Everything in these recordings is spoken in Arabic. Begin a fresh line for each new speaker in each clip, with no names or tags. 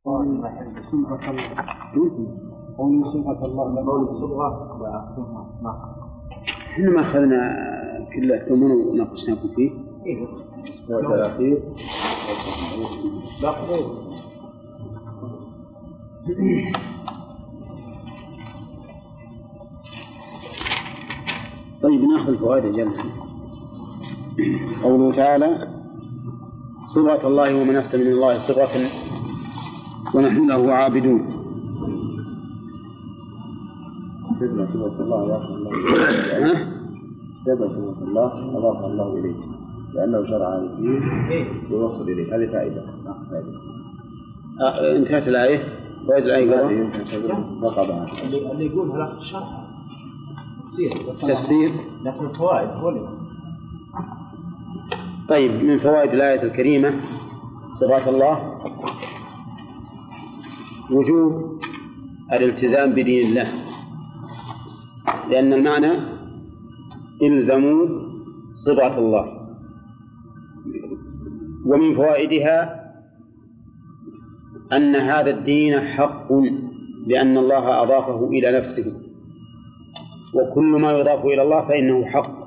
قول صبغة الله قول الصبغة ما
احنا ما أخذنا كله ثم ناقشناكم فيه. والأخير طيب نأخذ فوائد الجنة. قوله تعالى صبغة الله ومن أحسن من الله صبغة ونحن له عابدون.
صبغة الله أضاف الله إليه لأنه شرع الدين ويوصل إليه. هذه فائدة.
انتهت الآية. فائدة الآية
اللي يقول هذا الشرح
تفسير
لكن الفوائد هو.
طيب من فوائد الآية الكريمة صفات الله وجوب الالتزام بدين الله، لأن المعنى الزموا صفات الله. ومن فوائدها أن هذا الدين حق لأن الله أضافه إلى نفسه، وكل ما يضاف إلى الله فإنه حق.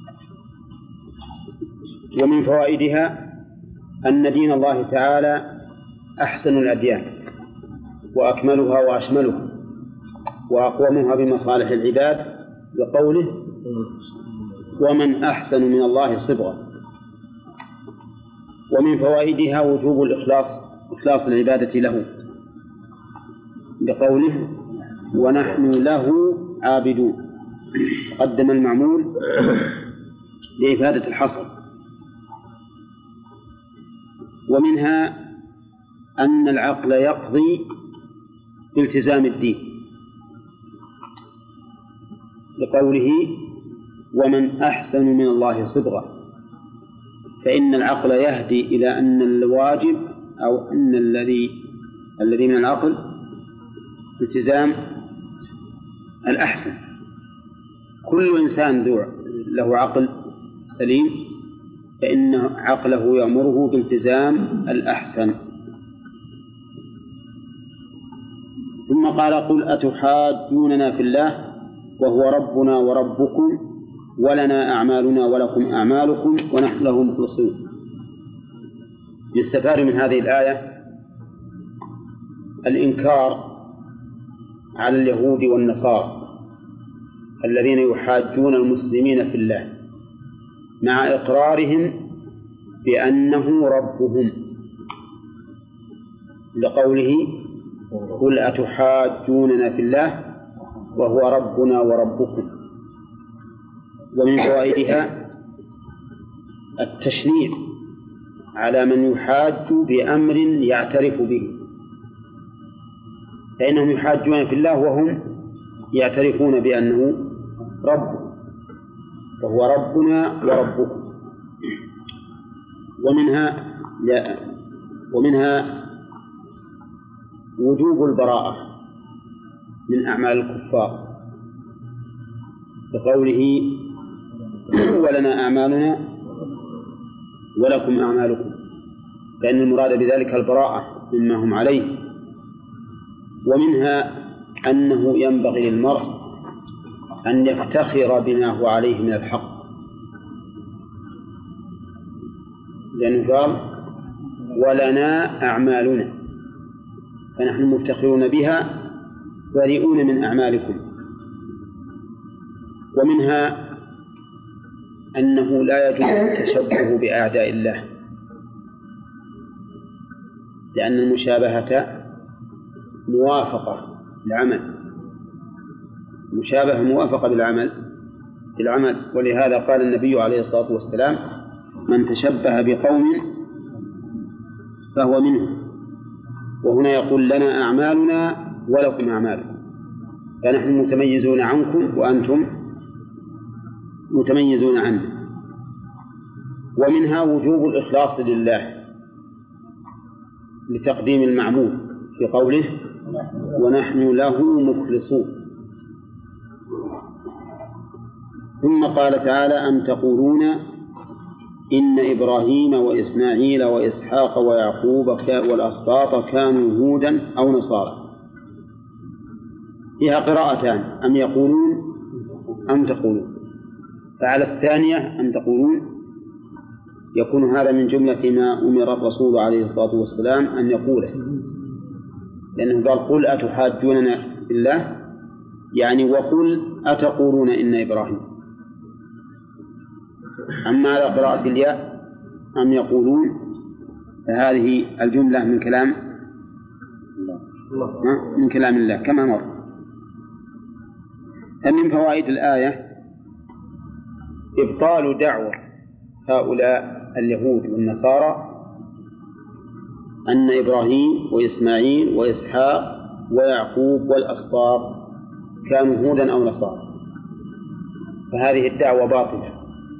ومن فوائدها أن دين الله تعالى أحسن الأديان وأكملها وأشملها وأقومها بمصالح العباد، بقوله ومن أحسن من الله صبغة. ومن فوائدها وجوب إخلاص العبادة له، بقوله ونحن له عابدون، قدم المعمول لإفادة الحصر. ومنها أن العقل يقضي بالتزام الدين، بقوله ومن أحسن من الله صبغة، فإن العقل يهدي إلى أن الواجب أو أن الذي من العقل التزام الأحسن. كل إنسان له عقل سليم فإن عقله يأمره بالتزام الأحسن. ثم قال قل أتحاجوننا في الله وهو ربنا وربكم ولنا أعمالنا ولكم أعمالكم ونحن له مخلصون. يستفاد من هذه الآية الإنكار على اليهود والنصارى الذين يحاجون المسلمين في الله مع إقرارهم بأنه ربهم، لقوله قل أتحاجوننا في الله وهو ربنا وربكم. ومن فوائدها التشنيع على من يحاج بأمر يعترف به، فإنهم يحاجون في الله وهم يعترفون بأنه رب، وهو ربنا وربكم. ومنها وجوب البراءة من أعمال الكفار، بقوله ولنا أعمالنا ولكم أعمالكم، لأن المراد بذلك البراءة مما هم عليه. ومنها أنه ينبغي للمرء أن يفتخر بما هو عليه من الحق، لأنه قال ولنا أعمالنا، فنحن مفتخرون بها بريئون من أعمالكم. ومنها أنه لا يجوز التشبه بأعداء الله، لأن المشابهة موافقة بالعمل، مشابهة موافقة بالعمل. ولهذا قال النبي عليه الصلاة والسلام من تشبه بقوم فهو منهم. وهنا يقول لنا أعمالنا ولكم أعمالكم، فنحن متميزون عنكم وأنتم متميزون عنه. ومنها وجوب الإخلاص لله لتقديم المعمول في قوله ونحن له مخلصون. ثم قال تعالى أم تقولون إن إبراهيم وإسماعيل وإسحاق ويعقوب والأسباط كانوا هودا أو نصارى. فيها قراءتان، أم يقولون أم تقولون. فعلى الثانية أم تقولون يكون هذا من جملة ما أمر الرسول عليه الصلاة والسلام أن يقوله، لأنه قال قل أتحاجوننا في الله، يعني وقل أتقولون إن إبراهيم. أما على قراءة الياء أم يقولون فهذه الجملة من كلام الله كما مر. فمن فوائد الآية إبطال دعوة هؤلاء اليهود والنصارى أن إبراهيم وإسماعيل وإسحاق ويعقوب والأسباط كانوا هودا أو نصارى، فهذه الدعوة باطلة.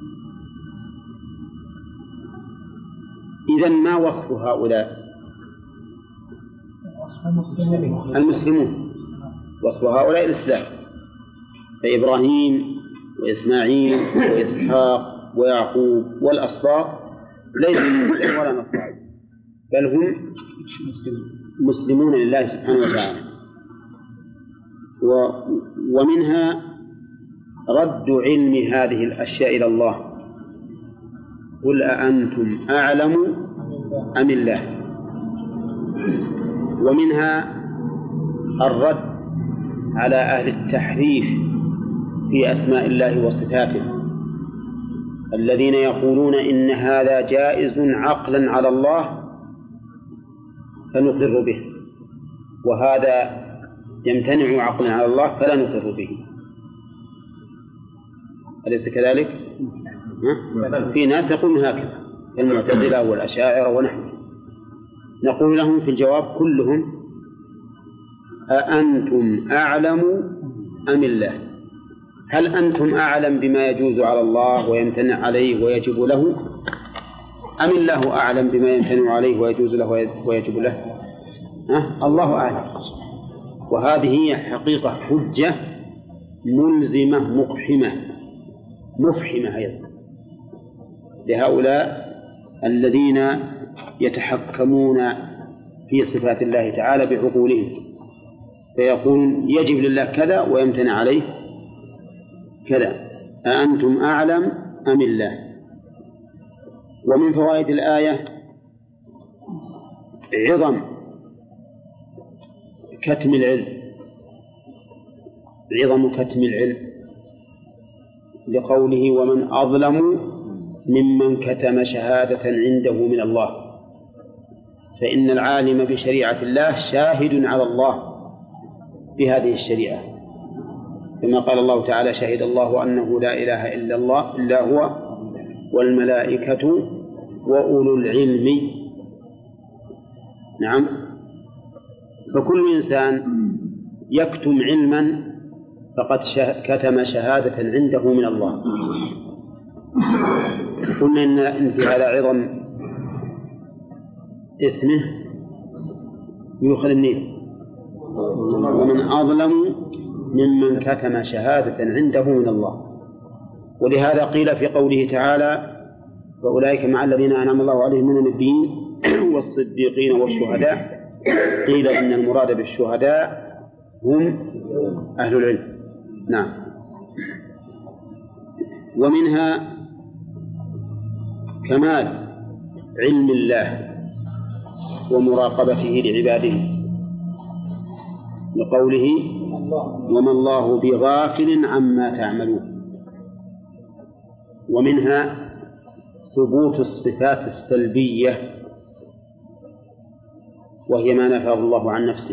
إذن ما وصف هؤلاء؟ المسلمون. وصف هؤلاء الإسلام. فإبراهيم وإسماعيل وإسحاق ويعقوب والأسباط ليسوا مسلمين ولا نصارى، بل هم مسلمون لله سبحانه وتعالى. ومنها رد علم هذه الأشياء إلى الله، قل أأنتم أعلم أم الله. ومنها الرد على أهل التحريف في أسماء الله وصفاته الذين يقولون إن هذا جائز عقلا على الله فنقر به، وهذا يمتنع عقلا على الله فلا نقر به. أليس كذلك؟ في ناس يقولون هكذا كالمعتزلة والأشاعرة ونحن، نقول لهم في الجواب كلهم أأنتم أعلم أم الله؟ هل أنتم أعلم بما يجوز على الله ويمتنع عليه ويجب له، أم الله أعلم بما يمتنع عليه ويجوز له ويجب له؟ الله أعلم. وهذه هي حقيقة حجة ملزمة مفحمة أيضا لهؤلاء الذين يتحكمون في صفات الله تعالى بعقولهم، فيقولون يجب لله كذا ويمتنع عليه كذا. أأنتم أعلم أم الله؟ ومن فوائد الآية عظم كتم العلم، لقوله ومن أظلم ممن كتم شهادة عنده من الله. فإن العالم بشريعة الله شاهد على الله بهذه الشريعة، كما قال الله تعالى شهد الله أنه لا إله إلا هو والملائكة وأولو العلم. نعم. فكل إنسان يكتم علما فقد كتم شهادة عنده من الله. قلنا إن في هذا عظم إثمه يؤخذ منه، ومن أظلم ممن كتم شهادة عنده من الله. ولهذا قيل في قوله تعالى وأولئك مع الذين أنعم الله عليهم من النبيين والصديقين والشهداء، قيل إن المراد بالشهداء هم أهل العلم. نعم. ومنها كمال علم الله ومراقبته لعباده، لقوله وما الله بغافل عما تعملون. ومنها ثبوت الصفات السلبية وهي ما نفاه الله عن نفسه.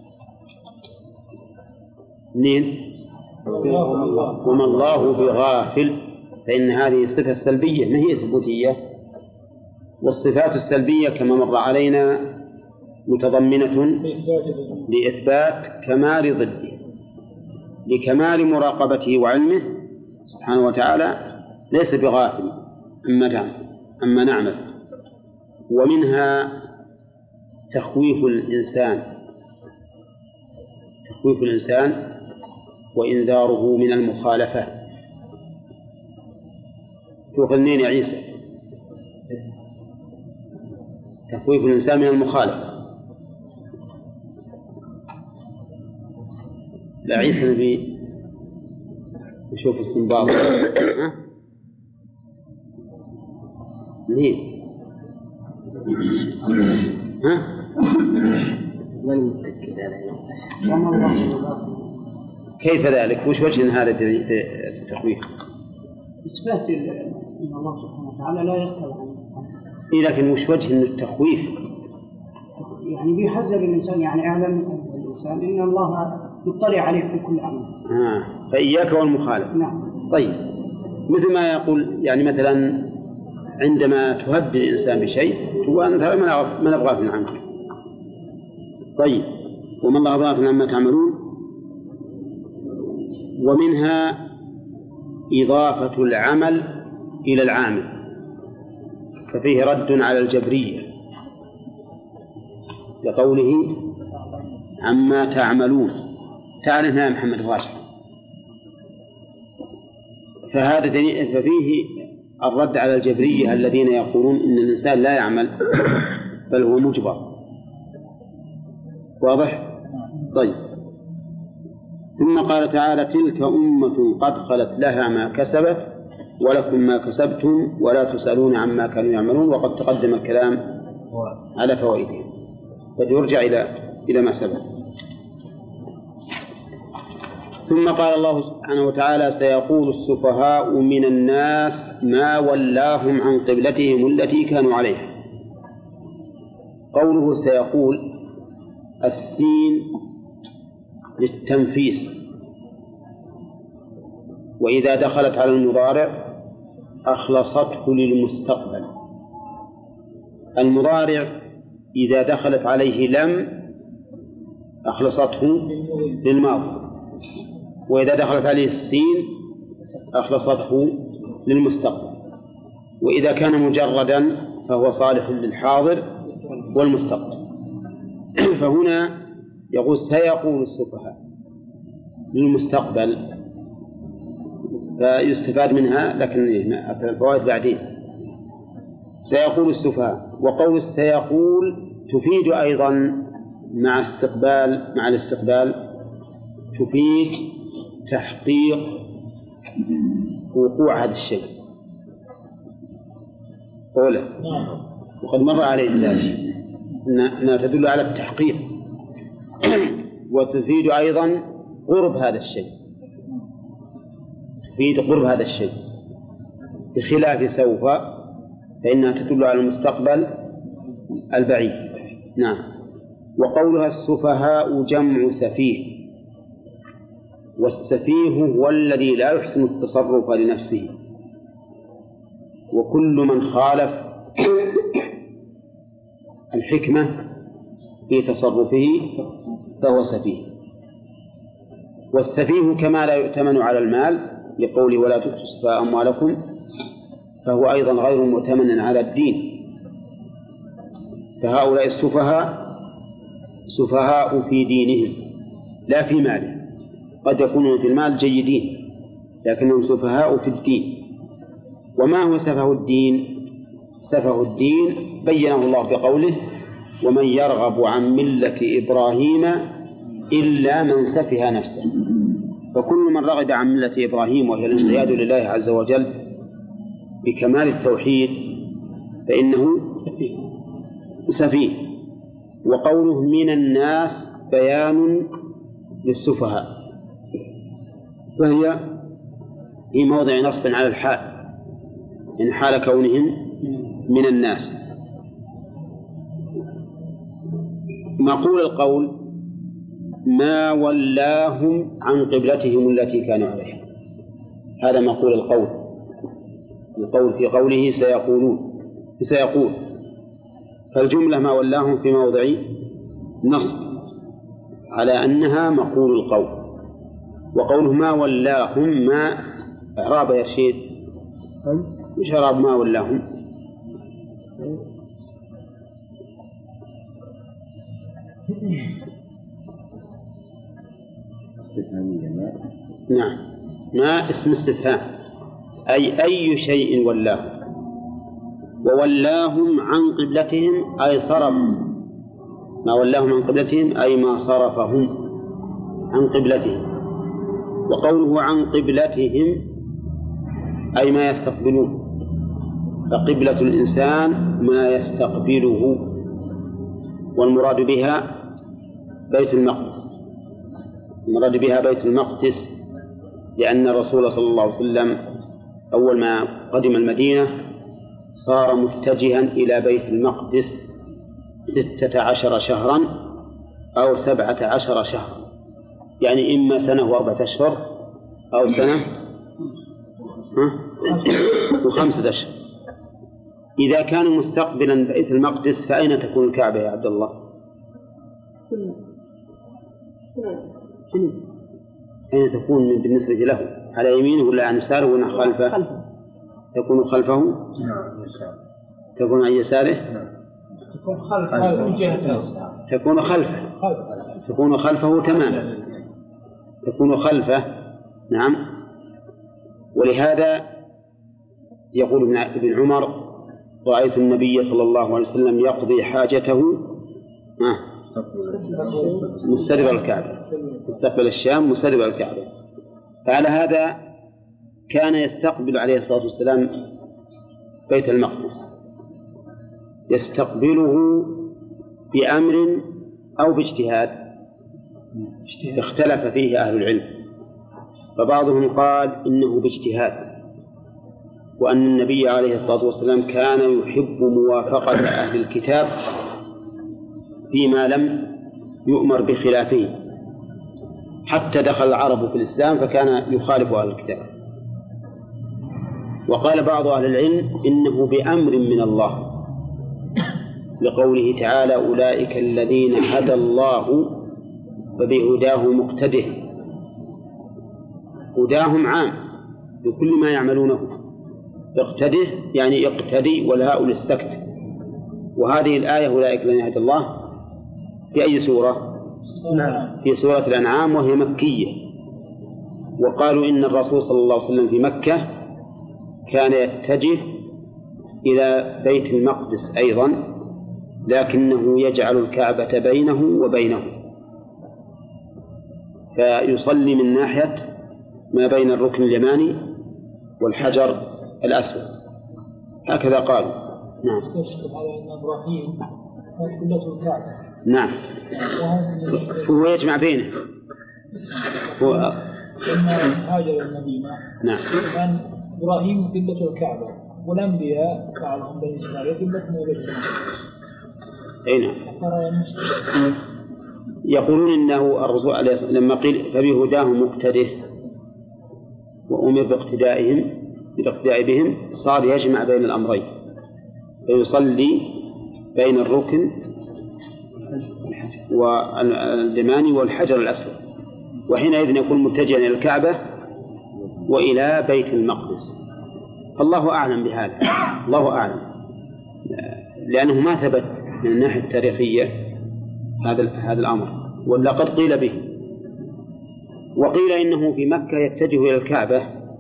وما الله بغافل، فإن هذه صفة سلبية ما هي ثبوتية. والصفات السلبية كما مر علينا متضمنة لإثبات كمال ضده، لكمال مراقبته وعلمه سبحانه وتعالى ليس بغافل أما نعمل. ومنها تخويف الإنسان وإنذاره من المخالفة. تؤخذ منين يا عيسى؟ تخويف الإنسان من المخالفة. لا عيسى نبي نشوف السنباط. مين؟
من متأكد عليه؟
كيف ذلك؟ وش وجه هذا التخويف؟
إثبات أن الله سبحانه وتعالى لا يختلف عنه.
لكن وش وجه التخويف؟
يعني بيحذر الإنسان، يعني أعلم الإنسان إن الله يطلع عليه في كل أمر.
فإياك والمخالف.
نعم.
طيب، مثل ما يقول يعني مثلا عندما تهدد الإنسان بشيء تقول أنت ما نبغاك عنك. طيب، وما الله غافل عما تعملون. ومنها إضافة العمل إلى العامل، ففيه رد على الجبرية لقوله عما تعملون. تعال هنا يا محمد راشد. ففيه الرد على الجبرية الذين يقولون إن الإنسان لا يعمل بل هو مجبر. واضح؟ طيب، ثم قال تعالى تلك أمة قد خلت لها ما كسبت ولكم ما كسبتم ولا تسألون عما كانوا يعملون. وقد تقدم الكلام على فوائدهم، فيرجع إلى ما سبق. ثم قال الله سبحانه وتعالى سيقول السفهاء من الناس ما ولاهم عن قبلتهم التي كانوا عليها. قوله سيقول، السين للتنفيس، وإذا دخلت على المضارع أخلصته للمستقبل. المضارع إذا دخلت عليه لم أخلصته للماضي، وإذا دخلت عليه السين أخلصته للمستقبل، وإذا كان مجردا فهو صالح للحاضر والمستقبل. فهنا يقول سيقول السفهاء للمستقبل، فيستفاد منها، لكن الفوائد بعدين. سيقول السفهاء، وقول سيقول تفيد أيضا مع الاستقبال تفيد تحقيق وقوع هذا الشيء. أولا، وقد مر عليه ذلك أنها تدل على التحقيق، وتفيد أيضا قرب هذا الشيء، تفيد قرب هذا الشيء، بخلاف سوف فإنها تدل على المستقبل البعيد. نعم. وقولها السفهاء جمع سفيه، والسفيه هو الذي لا يحسن التصرف لنفسه، وكل من خالف الحكمة في تصرفه فهو سفيه. والسفيه كما لا يؤتمن على المال لقوله ولا تؤتوا السفهاء أموالكم، فهو أيضا غير مؤتمن على الدين. فهؤلاء السفهاء سفهاء في دينهم لا في مالهم. قد يكونون في المال جيدين لكنهم سفهاء في الدين. وما هو سفه الدين؟ سفه الدين بينه الله بقوله ومن يرغب عن ملة إبراهيم إلا من سفه نفسه. فكل من رغب عن ملة إبراهيم وهي الانقياد لله عز وجل بكمال التوحيد فإنه سفيه. وقوله من الناس بيان للسفهاء، فهي في موضع نصب على الحال، إن حال كونهم من الناس. مقول القول ما ولاهم عن قبلتهم التي كانوا عليها، هذا مقول القول في قوله سيقول، فالجملة ما ولاهم في موضع نصب على أنها مقول القول. وقوله ما ولاهم ما إعراب يا رشيد؟ مش إعراب ما ولاهم؟ نعم، ما اسم استفهام، أي شيء ولاه. وولاهم عن قبلتهم أي صرفوا، ما ولاهم عن قبلتهم أي ما صرفهم عن قبلتهم. وقوله عن قبلتهم أي ما يستقبلون، فقبلة الإنسان ما يستقبله، والمراد بها بيت المقدس، المراد بها بيت المقدس، لأن الرسول صلى الله عليه وسلم أول ما قدم المدينة صار متجها إلى بيت المقدس 16 شهرا أو 17 شهرا، يعني إما سنة و4 أشهر أو سنة و5 أشهر. إذا كان مستقبلا بيت المقدس فأين تكون الكعبة يا عبد الله؟ أين تكون بالنسبة له؟ على يمينه ولا عن يساره ولا خلفه؟ تكون خلفه؟ تكون عن يساره؟ تكون خلفه تماما، تكون خلفه. نعم. ولهذا يقول ابن عمر: رأيت النبي صلى الله عليه وسلم يقضي حاجته مستدبر الكعبة، مستقبل الشام مستدبر الكعبة. فعلى هذا كان يستقبل عليه الصلاة والسلام بيت المقدس، يستقبله بأمر أو باجتهاد، اختلف فيه أهل العلم، فبعضهم قال إنه باجتهاد، وأن النبي عليه الصلاة والسلام كان يحب موافقة أهل الكتاب فيما لم يؤمر بخلافه، حتى دخل العرب في الإسلام فكان يخالف أهل الكتاب. وقال بعض أهل العلم إنه بأمر من الله، لقوله تعالى: أولئك الذين هدى الله فبهداه مقتده. هداهم عام بكل ما يعملونه، اقتده يعني اقتدي، والهاء للسكت. وهذه الآية أولئك الذين هدى الله في أي سورة؟ في سورة الأنعام، وهي مكية. وقالوا إن الرسول صلى الله عليه وسلم في مكة كان يتجه إلى بيت المقدس أيضا، لكنه يجعل الكعبة بينه وبينه، فيصلي من ناحية ما بين الركن اليماني والحجر الأسود، هكذا قالوا. نعم. نعم، هو يجمع بينه. هو
لما هاجر المدينة.
نعم.
كان إبراهيم قبلة الكعبة، والأنبياء بعضهم بني إسرائيل قبلة بيت
أين؟ يقولون إنه الرسول عليه الصلاة والسلام لما قيل فبهداه مقتده وأمر بالاقتداء بهم، صار يجمع بين الأمرين، فيصلي بين الركن واليماني والحجر الأسود، وحينئذ يكون متجها إلى الكعبة وإلى بيت المقدس. فالله أعلم بهذا، الله أعلم، لأنه ما ثبت من الناحية التاريخية هذا الأمر، ولا قد قيل به. وقيل إنه في مكة يتجه إلى الكعبة،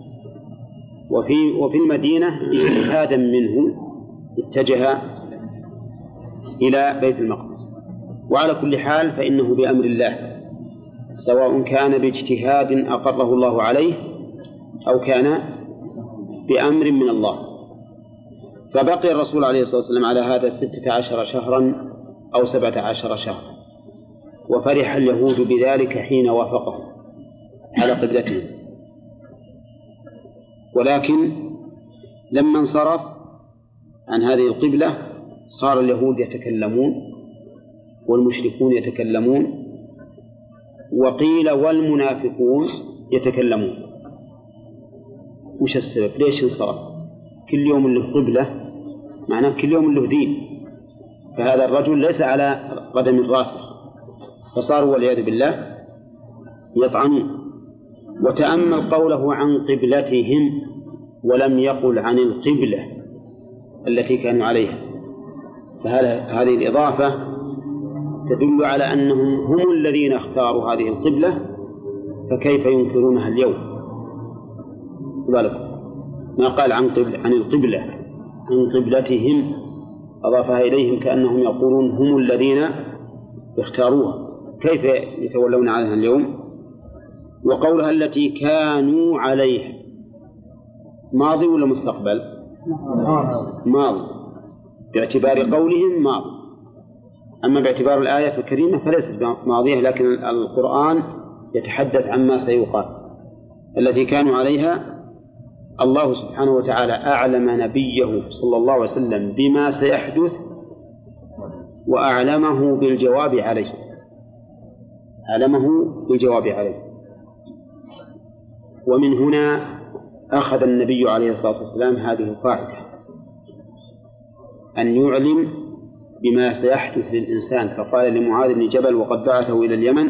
وفي المدينة اجتهادا منه اتجه إلى بيت المقدس. وعلى كل حال فإنه بأمر الله، سواء كان باجتهاد أقره الله عليه أو كان بأمر من الله. فبقي الرسول عليه الصلاة والسلام على هذا 16 شهرا أو 17 شهرا، وفرح اليهود بذلك حين وافقهم على قبلتهم. ولكن لما انصرف عن هذه القبلة صار اليهود يتكلمون والمشركون يتكلمون، وقيل والمنافقون يتكلمون. وش السبب؟ ليش انصرف؟ كل يوم له قبلة، معناه كل يوم له دين، فهذا الرجل ليس على قدم راسخ، فصاروا والعياذ بالله يطعنون. وتأمل قوله عن قبلتهم ولم يقل عن القبلة التي كانوا عليها، فهذه الإضافة تدل على أنهم هم الذين اختاروا هذه القبلة، فكيف ينكرونها اليوم؟ ذلك ما قال عن القبلة، عن قبلتهم أضافها إليهم كأنهم يقولون هم الذين اختاروها، كيف يتولون عنها اليوم؟ وقولها التي كانوا عليها ماضي ولا مستقبل؟ ماضي باعتبار قولهم ماضي، أما باعتبار الآية الكريمة فليست ماضية، لكن القرآن يتحدث عما سيقال. التي كانوا عليها الله سبحانه وتعالى أعلم نبيه صلى الله عليه وسلم بما سيحدث وأعلمه بالجواب عليه، أعلمه بالجواب عليه. ومن هنا أخذ النبي عليه الصلاة والسلام هذه القاعدة أن يعلم بما سيحدث للإنسان، فقال لمعاذ بن جبل وقد بعثه إلى اليمن: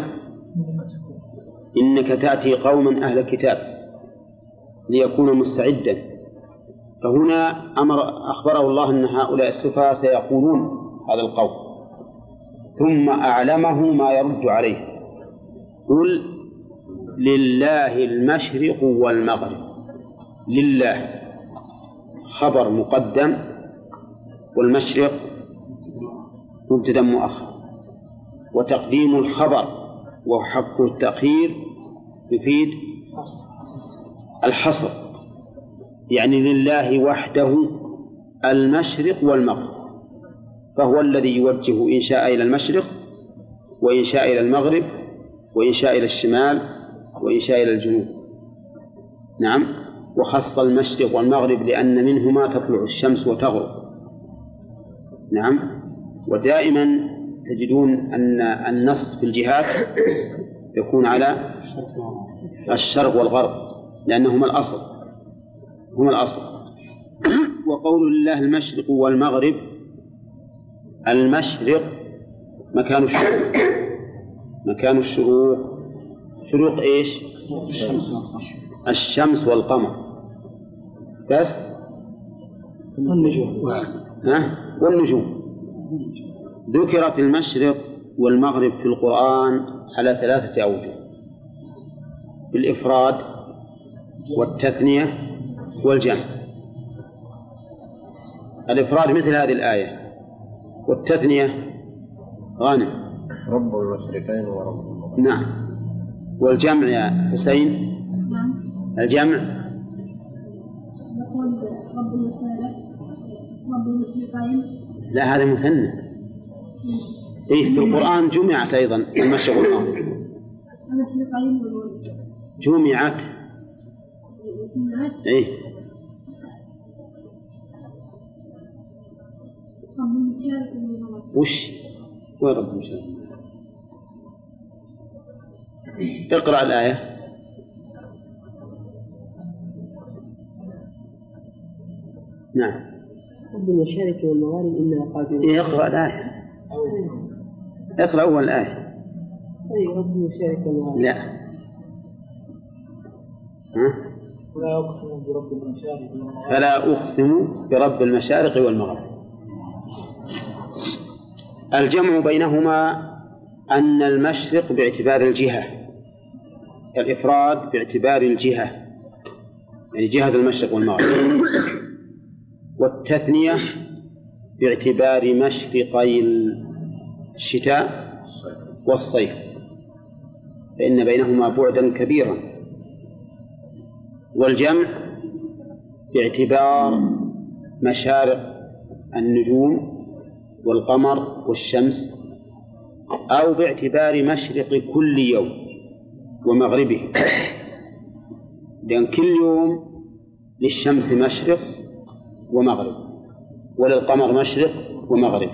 إنك تأتي قوما أهل الكتاب ليكون مستعدا. فهنا أخبره الله أن هؤلاء السفهاء سيقولون هذا القول، ثم أعلمه ما يرد عليه: قل لله المشرق والمغرب. لله خبر مقدم، والمشرق مبتدأ مؤخر، وتقديم الخبر وحق التأخير يفيد الحصر، يعني لله وحده المشرق والمغرب، فهو الذي يوجه إن شاء إلى المشرق وإن شاء إلى المغرب وإن شاء إلى الشمال وإن شاء إلى الجنوب. نعم، وخص المشرق والمغرب لأن منهما تطلع الشمس وتغرب. نعم، ودائما تجدون أن النص في الجهات يكون على الشرق والغرب لأنهما الأصل، هما الأصل. وقول الله المشرق والمغرب: المشرق مكان الشروق، مكان الشروق، شروق إيش؟ الشمس والقمر بس، والنجوم. ذكرت المشرق والمغرب في القرآن على 3 أوجه: بالإفراد والتثنية والجمع. الإفراد مثل هذه الآية، والتثنية غانم
رب المشرقين ورب المغرب.
نعم، والجمع يا حسين؟ الجمع
يقول رب المشرق رب المشرقين.
لا، هذا مثنى. إيه، في القرآن جمعت أيضا المشرق والمغرب،
المشرقين والمغرب
جمعت. إيه،
رب المشرق والمغرب.
وش وين رب المشرق؟ اقرأ الآية. نعم،
رب المشارق والمغارب إننا قادرون.
اقرأ الآية، اقرأ أول الآية.
أي رب المشارق والمغارب.
لا،
لا أقسم برب المشارق والمغرب.
فلا أقسم برب المشارق والمغرب. الجمع بينهما أن المشرق باعتبار الجهة، الإفراد باعتبار الجهة، يعني جهة المشرق والمغرب، والتثنية باعتبار مشرقي الشتاء والصيف، فإن بينهما بعدا كبيرا. والجمع باعتبار مشارق النجوم والقمر والشمس، أو باعتبار مشرق كل يوم ومغربه، لأن كل يوم للشمس مشرق ومغرب وللقمر مشرق ومغرب.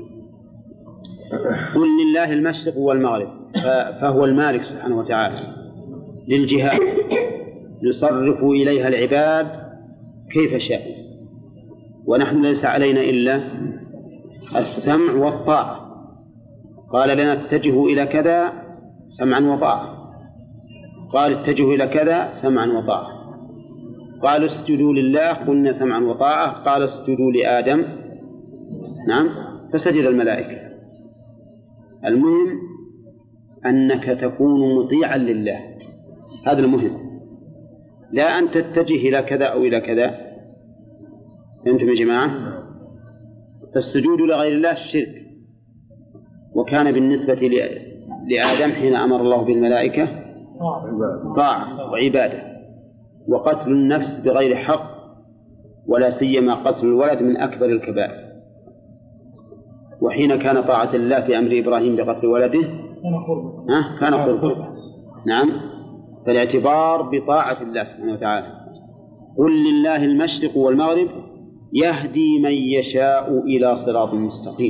قل لله المشرق والمغرب، فهو المالك سبحانه وتعالى للجهات يصرف إليها العباد كيف شاء، ونحن ليس علينا إلا السمع والطاعة. قال لنا اتجهوا إلى كذا سمعا وطاعة، قال اتجهوا إلى كذا سمعا وطاعة، قال اسجدوا لله قلنا سمعا وطاعة، قال اسجدوا لآدم نعم فسجد الملائكة. المهم أنك تكون مطيعا لله، هذا المهم، لا أن تتجه إلى كذا أو إلى كذا، فهمتم يا جماعة؟ فالسجود لغير الله الشرك. وكان بالنسبة لآدم حين أمر الله بالملائكة طاعة وعبادة. وقتل النفس بغير حق ولا سيما قتل الولد من أكبر الكبائر. وحين كان طاعة الله في أمر إبراهيم بقتل ولده كان قربا. نعم، فالاعتبار بطاعة الله سبحانه وتعالى. قل لله المشرق والمغرب يهدي من يشاء إلى صراط مستقيم.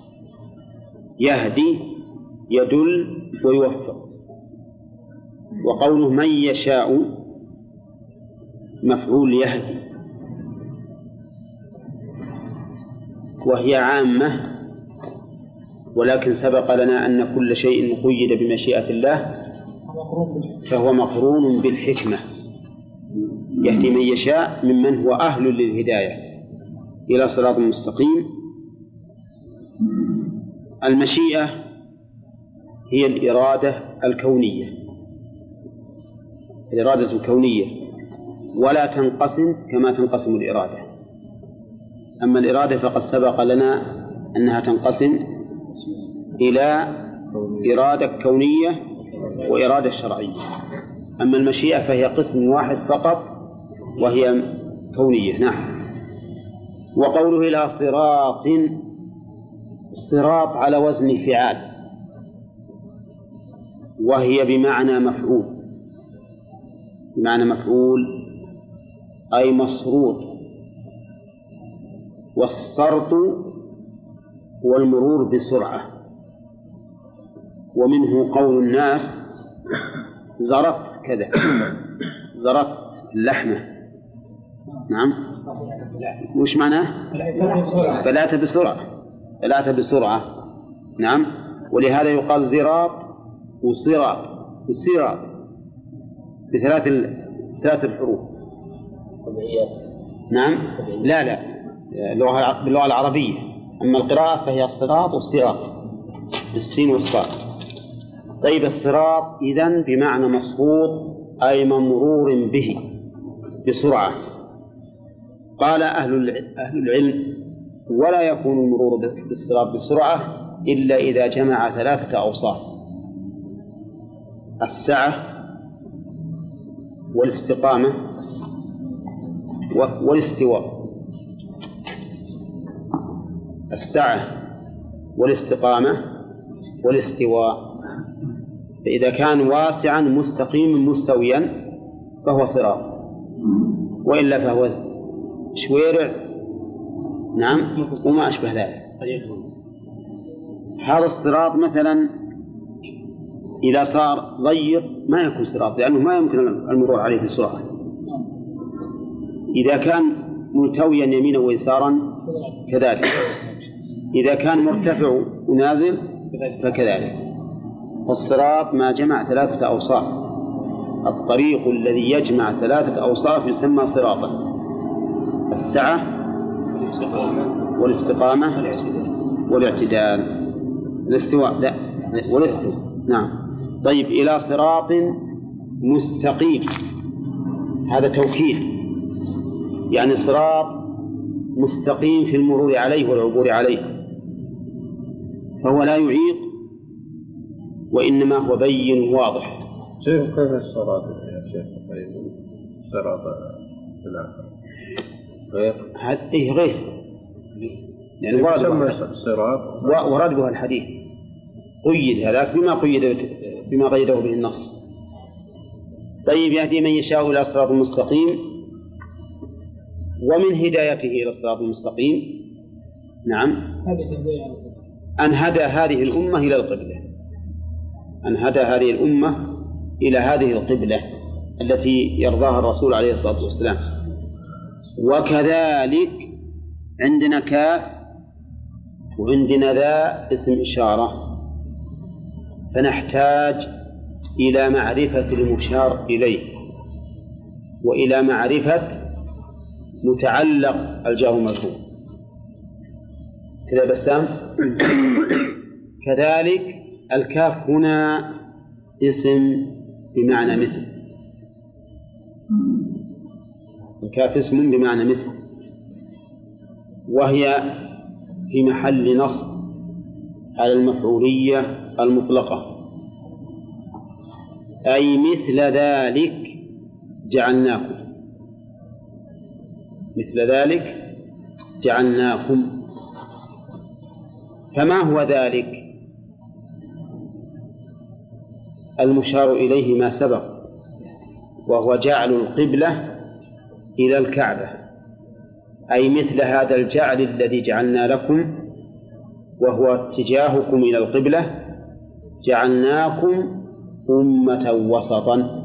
يهدي يدل ويوفق. وقوله من يشاء مفعول يهدي، وهي عامة، ولكن سبق لنا أن كل شيء قيد بمشيئة الله فهو مقرون بالحكمة. يهدي من يشاء ممن هو أهل للهداية إلى صراط مستقيم. المشيئة هي الإرادة الكونية، الإرادة الكونية، ولا تنقسم كما تنقسم الإرادة. أما الإرادة فقد سبق لنا أنها تنقسم إلى إرادة كونية وإرادة شرعية. أما المشيئة فهي قسم واحد فقط وهي كونية. نعم. وقوله إلى صراط، الصراط على وزن فعال، وهي بمعنى مفعول. بمعنى مفعول أي مصروط. والسرط هو المرور بسرعة. ومنه قول الناس زرت كذا، زرت اللحمة. نعم، وش معناه؟ فلات بسرعة، فلات بسرعة. نعم، ولهذا يقال زراط وصراط وصراط بثلاث الحروف. نعم، لا باللغة العربية. أما القراءة فهي الصراط والصراط بالسين والصاد. طيب، الصراط إذن بمعنى مصفوط أي ممرور به بسرعة. قال أهل العلم ولا يكون المرور بالصراط بسرعة إلا إذا جمع 3 أوصاف: السعة والاستقامة والاستواء. السعة والاستقامة والاستواء. فإذا كان واسعا مستقيما مستويا فهو صراط، وإلا فهو شويرع. نعم، وما أشبه ذلك. هذا الصراط مثلا إذا صار ضيق ما يكون صراط، لأنه ما يمكن المرور عليه بسرعة. إذا كان ملتويا يمينا ويسارا كذلك. إذا كان مرتفع ونازل فكذلك. فالصراط ما جمع 3 أوصاف. الطريق الذي يجمع 3 أوصاف يسمى صراطا: السعة والاستقامة والاعتدال. الاستواء لا، والاستواء. نعم. طيب، إلى صراط مستقيم، هذا توكيد، يعني صراط مستقيم في المرور عليه والعبور عليه، فهو لا يعيق وإنما هو بين واضح.
كيف الصراط يا شيخ؟ صراط
غير غير يعني ورد بها الحديث، قيد هذاك بما قيده به النص. طيب، يهدي من يشاء إلى صراط مستقيم. ومن هدايته إلى الصراط المستقيم نعم أن هدى هذه الأمة إلى القبلة، أن هدى هذه الأمة إلى هذه القبلة التي يرضاها الرسول عليه الصلاة والسلام. وكذلك عندنا كاف وعندنا ذا اسم إشارة، فنحتاج إلى معرفة المشار إليه وإلى معرفة متعلق الجار والمجرور. كذا بسام. كذلك الكاف هنا اسم بمعنى مثل، الكاف اسم بمعنى مثل، وهي في محل نصب على المفعولية المطلقة، أي مثل ذلك جعلناكم، مثل ذلك جعلناكم. فما هو ذلك؟ المشار إليه ما سبق، وهو جعل القبلة إلى الكعبة، أي مثل هذا الجعل الذي جعلنا لكم وهو اتجاهكم إلى القبلة، جعلناكم أمة وسطا.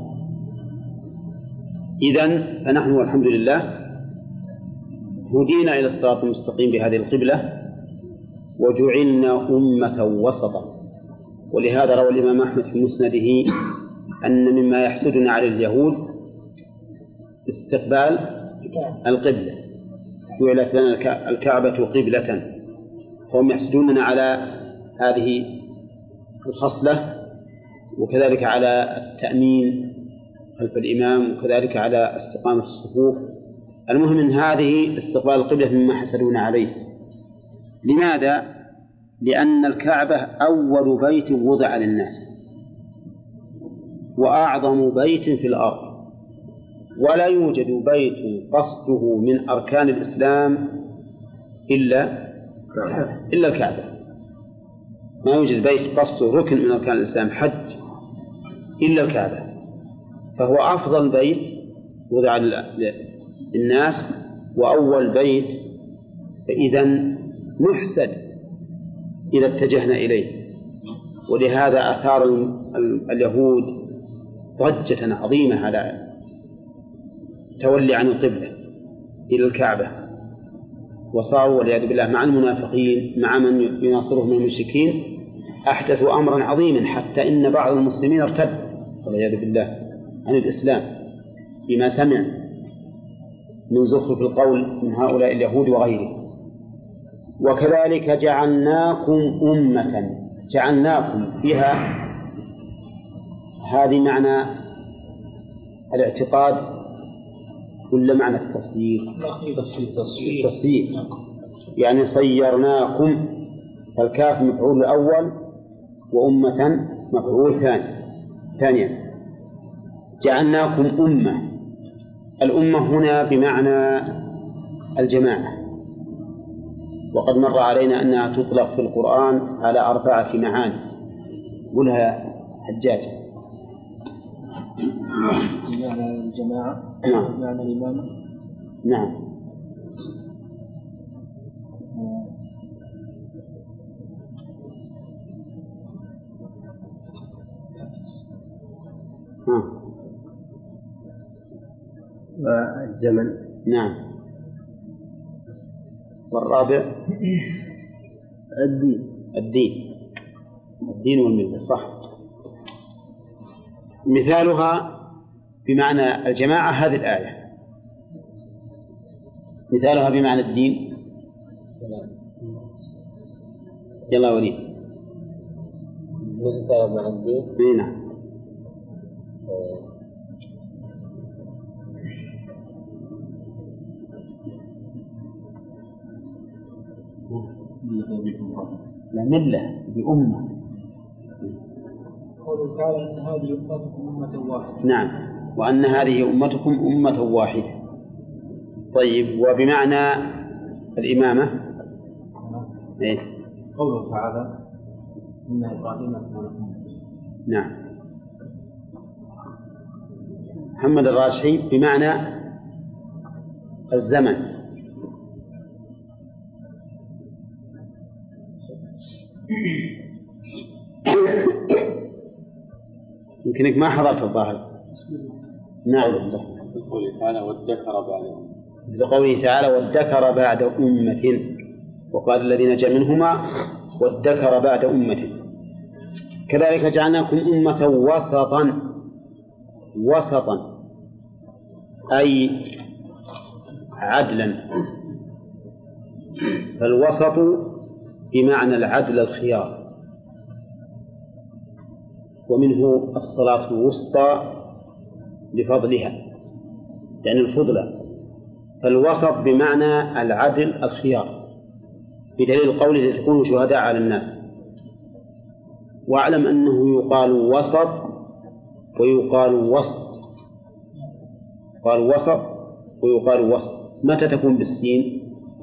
إذن فنحن والحمد لله هدينا إلى الصراط المستقيم بهذه القبلة وجعلنا أمة وسطا. ولهذا روى الإمام أحمد في مسنده أن مما يحسدنا على اليهود استقبال القبلة، جعلت لنا الكعبة قبلة، فهم يحسدوننا على هذه الخصلة، وكذلك على التأمين خلف الإمام، وكذلك على استقامة الصفوف. المهم من هذه استقبال القبلة مما حسدون عليه. لماذا؟ لأن الكعبة أول بيت وضع للناس وأعظم بيت في الأرض، ولا يوجد بيت قصده من أركان الإسلام إلا الكعبة. ما يوجد بيت قصده ركن من أركان الإسلام حج إلا الكعبة، فهو أفضل بيت وضع للناس وأول بيت، فإذا نحسد إذا اتجهنا إليه. ولهذا أثار اليهود ضجة عظيمة على تولي عن القبلة إلى الكعبة، وصاروا والعياذ بالله مع المنافقين مع من يناصرهم من المشركين أحدثوا أمرا عظيما، حتى إن بعض المسلمين ارتد والعياذ بالله عن الإسلام بما سمع من زخرف القول من هؤلاء اليهود وغيرهم. وكذلك جعلناكم أمة، جعلناكم فيها هذه معنى الاعتقاد ولا معنى التصديق؟ التصديق يعني صيرناكم، فالكاف مفعول الأول وأمة مفعول ثانيا. جعلناكم أمة، الأمة هنا بمعنى الجماعة، وقد مر علينا أنها تطلق في القرآن على 4 معاني. قلها حجاج.
بمعنى الجماعة،
نعم.
بمعنى الإمامة،
نعم.
والزمن.
نعم. والرابع الدين والملة، صح. مثالها بمعنى الجماعة هذه الآية، مثالها بمعنى الدين. يلا وليد.
مثال بمعنى الدين.
نعم. لا ملة بأمة.
قوله تعالى إن هذه أمتكم أمة واحدة.
نعم، وأن هذه أمتكم أمة واحدة. طيب، وبمعنى الإمامة إيه؟
قوله تعالى إن إبراهيم كان أمة.
نعم. محمد الراجحي بمعنى الزمن. يمكنك ما حضرت الظاهر. نعم.
قوله تعالى وادكر بعد أمة.
لقوله تعالى وادكر بعد أمة، وقال الذي نجا منهما وادكر بعد أمة. كذلك جعلناكم أمة وسطا أي عدلا، فالوسط بمعنى العدل الخيار، ومنه الصلاة الوسطى لفضلها يعني الفضلة، فالوسط بمعنى العدل الخيار. بدليل قوله لتكونوا شهداء على الناس. واعلم أنه يقال وسط ويقال وسط، قال وسط ويقال وسط. متى تكون بالسين؟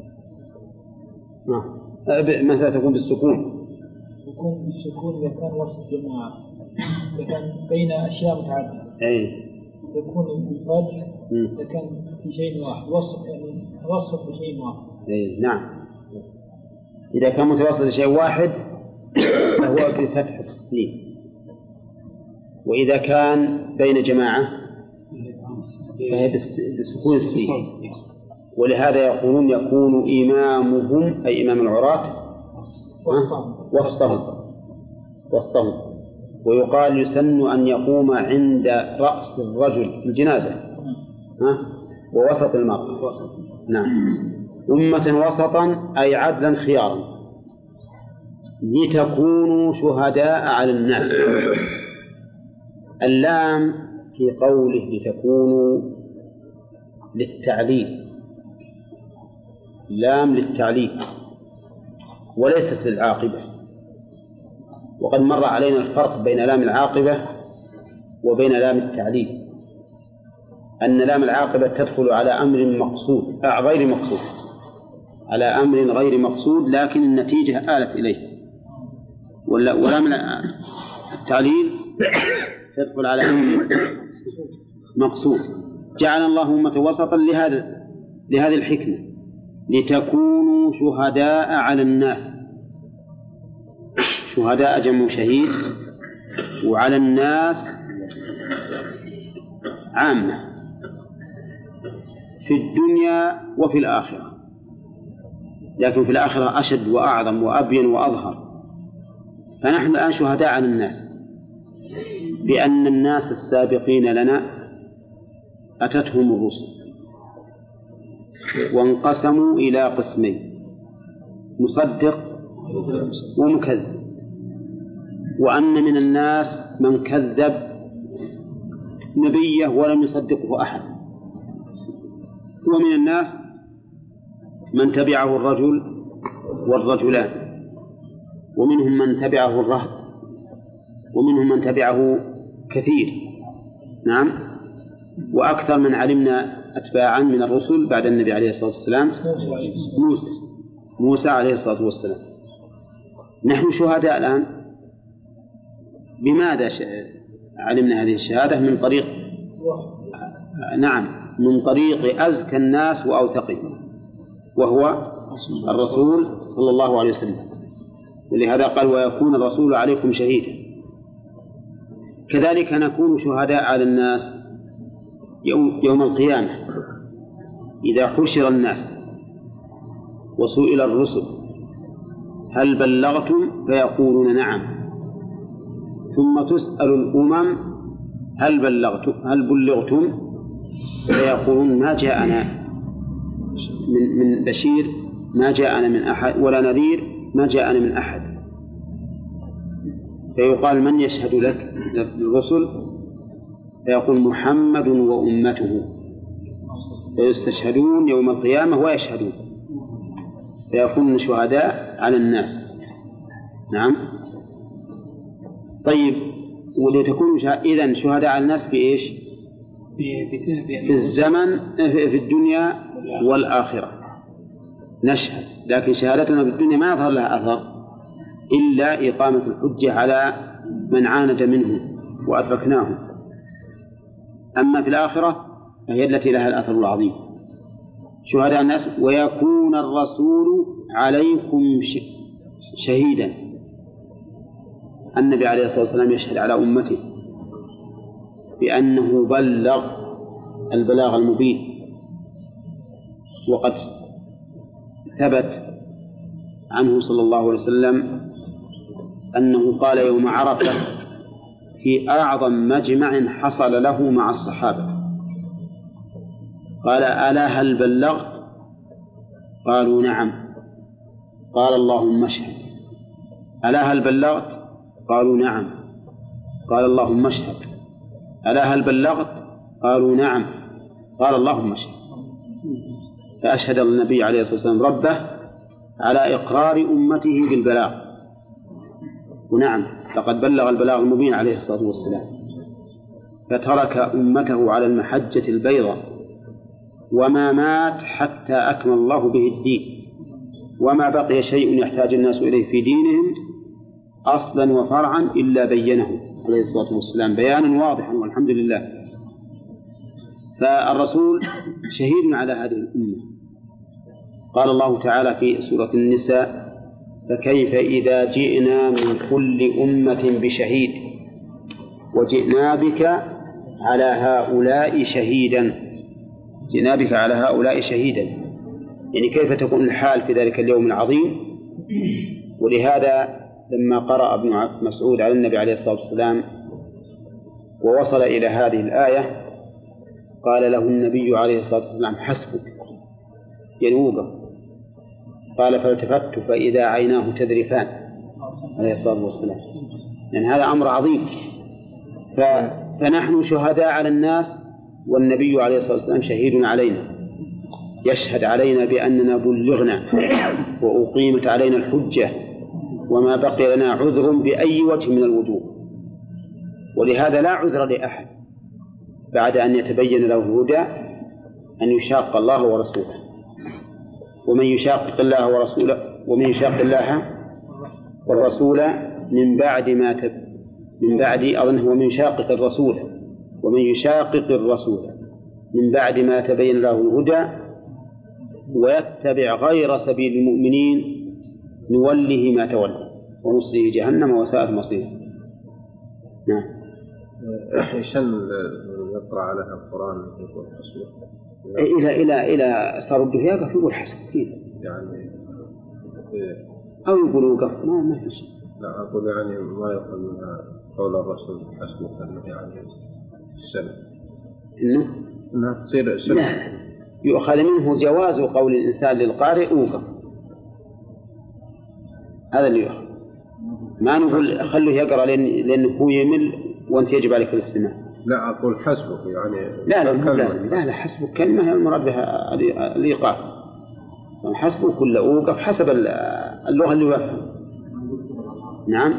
متى تكون بالسكون؟
يكون بالسكون إذا كان وسط جماعة، إذا كان بين أشياء متعددة. يكون بالفرج إذا كان في شيء واحد، وسط يعني وسط بشيء واحد.
نعم، إذا كان متوسط لشيء واحد فهو بفتح السين، وإذا كان بين جماعة فهي بسكون السين. ولهذا يقولون يكون إمامهم أي إمام العراة وسطهم. ويقال يسن أن يقوم عند رأس الرجل في الجنازة ووسط المرأة. نعم. أمة وسطا أي عدلا خيارا لتكونوا شهداء على الناس. اللام في قوله لتكونوا للتعليل، لام للتعليل وليست للعاقبة. وقد مر علينا الفرق بين لام العاقبة وبين لام التعليل، أن لام العاقبة تدخل على أمر مقصود غير مقصود، على أمر غير مقصود لكن النتيجة آلت إليه. ولام التعليل تدخل على أمر مقصود. جعل الله أمة وسطا لهذه الحكمة، لتكونوا شهداء على الناس. شهداء جمع شهيد، وعلى الناس عامة في الدنيا وفي الآخرة، لكن في الآخرة أشد وأعظم وأبين وأظهر. فنحن الآن شهداء على الناس بأن الناس السابقين لنا أتتهم الرسل وانقسموا إلى قسمين، مصدق ومكذب، وأن من الناس من كذب نبيه ولم يصدقه أحد، ومن الناس من تبعه الرجل والرجلان، ومنهم من تبعه الرهط، ومنهم من تبعه كثير. نعم. وأكثر من علمنا أتباعا من الرسل بعد النبي عليه الصلاة والسلام موسى عليه الصلاة والسلام. نحن شهداء الآن. بماذا علمنا هذه الشهادة؟ من طريق من طريق أزكى الناس وأوثقهم، وهو الرسول صلى الله عليه وسلم. ولهذا قال ويكون الرسول عليكم شهيدا. كذلك نكون شهداء على الناس يوم القيامة إذا حشر الناس وسئل الرسل هل بلغتم فيقولون نعم، ثم تسأل الأمم هل بلغتم فيقولون ما جاءنا من بشير، ما جاءنا من أحد، ولا نذير، ما جاءنا من أحد. فيقال من يشهد لك للرسل؟ فيقول محمد وأمته، فيستشهدون يوم القيامة ويشهدون، فيكون شهداء على الناس. نعم. طيب، ولتكونوا إذن شهداء على الناس في إيش؟ في الزمن، في الدنيا والآخرة نشهد، لكن شهادتنا في الدنيا ما يظهر لها أثر إلا إقامة الحجة على من عاند منهم وأدركناهم. أما في الآخرة فهي التي لها الأثر العظيم. شهداء الناس ويكون الرسول عليكم شهيدا. النبي عليه الصلاة والسلام يشهد على أمته بأنه بلغ البلاغ المبين. وقد ثبت عنه صلى الله عليه وسلم أنه قال يوم عرفة في أعظم مجمع حصل له مع الصحابة، قال ألا هل بلغت؟ قالوا نعم. قال اللهم اشهد. ألا هل بلغت؟ قالوا نعم. قال اللهم اشهد. ألا هل بلغت؟ قالوا نعم. قال اللهم اشهد. فأشهد النبي عليه الصلاة والسلام ربه على إقرار أمته بالبلاغ. ونعم لقد بلغ البلاغ المبين عليه الصلاة والسلام، فترك أمته على المحجة البيضاء وما مات حتى أكمل الله به الدين، وما بقي شيء يحتاج الناس إليه في دينهم أصلا وفرعا إلا بينه عليه الصلاة والسلام بيانا واضحا، والحمد لله. فالرسول شهيد على هذه الأمة. قال الله تعالى في سورة النساء: فكيف إذا جئنا من كل أمة بشهيد وجئنا بك على هؤلاء شهيدا. جئنا بك على هؤلاء شهيدا، يعني كيف تكون الحال في ذلك اليوم العظيم. ولهذا لما قرأ ابن مسعود على النبي عليه الصلاة والسلام ووصل إلى هذه الآية قال له النبي عليه الصلاة والسلام: حسبك، ينوقه. قال: فالتفت فإذا عيناه تذرفان عليه الصلاة والسلام. يعني هذا أمر عظيم. فنحن شهداء على الناس، والنبي عليه الصلاة والسلام شهيد علينا، يشهد علينا بأننا بلغنا وأقيمت علينا الحجة وما بقي لنا عذر بأي وجه من الوجوه. ولهذا لا عذر لأحد بعد أن يتبين له الهدى أن يشاق الله ورسوله. ومن يشاقق الله ورسوله والرسول من بعد أظنه ومن يشاقق الرسول من بعد ما تبين له الهدى ويتبع غير سبيل المؤمنين نوله ما تولى ونصله جهنم وساءت مصيره. نعم.
عشان نقرأ عليها القرآن يقول حسبك
إلى صار بده يقف يقول حسبك
يعني
أو يقول وقف ما في شيء.
لا أقول يعني ما يقول منها قول الرسول حسبك يعني السنة إنها تصير سنة.
لا يؤخذ منه جواز قول الإنسان للقارئ وقف، هذا اللي يؤخذ. ما نقول خليه يقرأ لأنه هو يمل وأنت يجب عليك الاستماع.
لا أقول حسبك يعني
لا حسبك كلمة هي المراد بها الإيقاف. حسبك كل أوقف حسب اللغة اللي يفهم. نعم.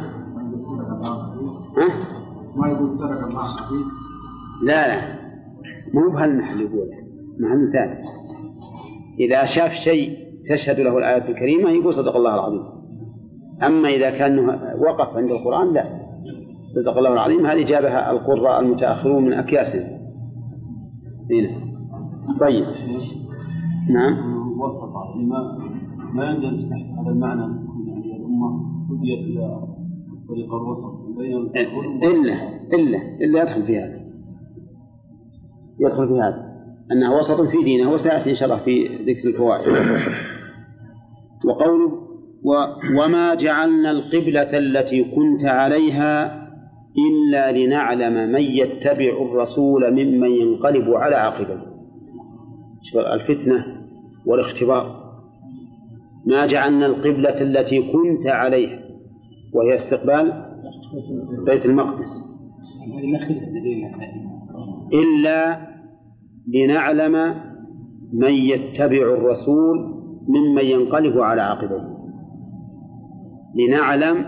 ما يقول ترك مع حديث.
لا مو بهالمحل يقول، محل ثاني. إذا شاف شيء تشهد له الآيات الكريمة يقول صدق الله العظيم. أما إذا كان وقف عند القرآن لا، صدق الله العظيم هذه جابها القراء المتأخرون من أكياسهم. هنا طيب. نعم.
وسط ما يندرج تحت هذا المعنى يعني الأمة هديت إلى طريق الوسط
إلا يدخل في هذا أنها وسط في دينه، وسيأتي إن شاء الله في ذكر الفوائد. وقوله: وما جعلنا القبلة التي كنت عليها إلا لنعلم من يتبع الرسول ممن ينقلب على عقبه. الفتنة والاختبار. ما جعلنا القبلة التي كنت عليها وهي استقبال بيت المقدس إلا لنعلم من يتبع الرسول ممن ينقلب على عقبه. لنعلم،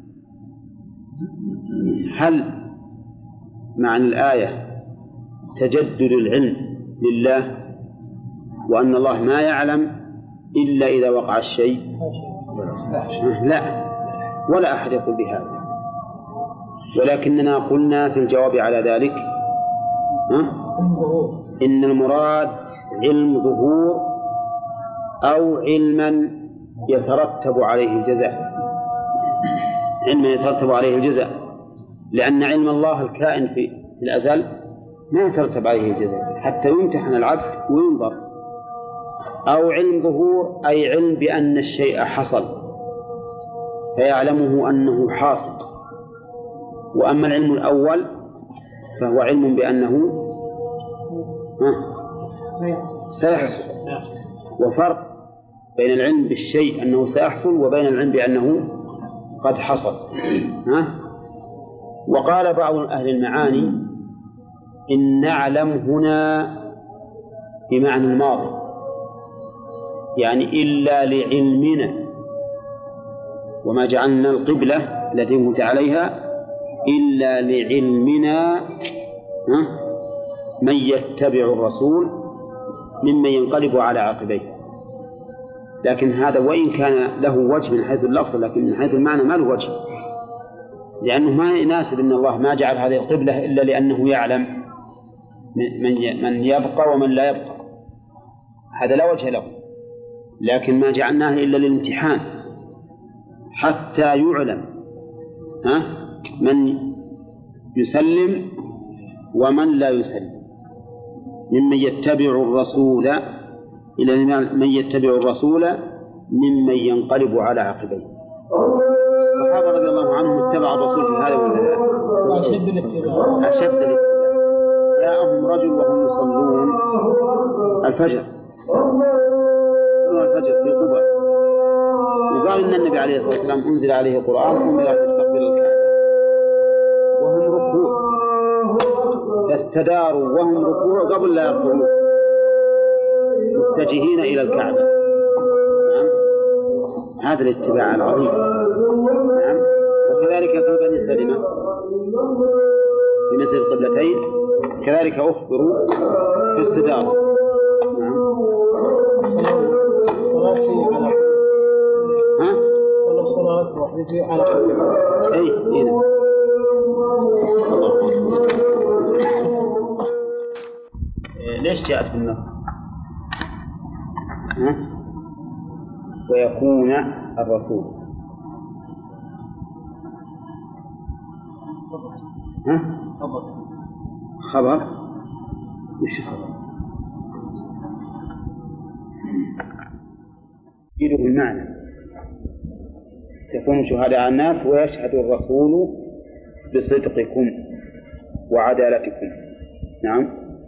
هل معنى الآية تجدد العلم لله وأن الله ما يعلم إلا إذا وقع الشيء؟ لا، ولا أحد يقول بهذا، ولكننا قلنا في الجواب على ذلك إن المراد علم ظهور أو علما يترتب عليه الجزاء. علما يترتب عليه الجزاء، لأن علم الله الكائن في الأزل ما يترتب عليه الجزاء حتى يمتحن العبد وينظر. أو علم ظهور أي علم بأن الشيء حصل فيعلمه أنه حاصل. وأما العلم الأول فهو علم بأنه سيحصل. وفرق بين العلم بالشيء أنه سيحصل وبين العلم بأنه قد حصل. وقال بعض أهل المعاني إن نعلم هنا بمعنى الماضي، يعني إلا لعلمنا وما جعلنا القبلة التي كنت عليها إلا لعلمنا من يتبع الرسول ممن ينقلب على عقبيه. لكن هذا وإن كان له وجه من حيث اللفظ، لكن من حيث المعنى ما له وجه، لأنه ما يناسب أن الله ما جعل هذه القبلة إلا لأنه يعلم من يبقى ومن لا يبقى، هذا لا وجه له. لكن ما جعلناه إلا للامتحان حتى يعلم من يسلم ومن لا يسلم، ممن يتبع الرسول إلى من يتبع الرسول ممن ينقلب على عقبيه. الصحابة رضي الله عنهم اتبعوا الرسول في هذا ولا لا؟ أشد الاتباع. جاءهم رجل وهم يصلون الفجر في قباء، وقال إن النبي عليه الصلاة والسلام أنزل عليه القرآن وأمر أن يستقبل الكعبة وهم ركوع، فاستداروا وهم ركوع قبل لا يركعوا متجهين إلى الكعبة. نعم. هذا الاتباع العظيم. نعم. وكذلك في بني سلمة في مثل القبلتين كذلك أخبروا فاستداروا. نعم. ليش جاءت بالنص؟ ويكون الرسول خبر. وش خبر؟ يفيد المعنى تكونوا شهداء على الناس ويشهد الرسول بصدقكم وعدالتكم. نعم.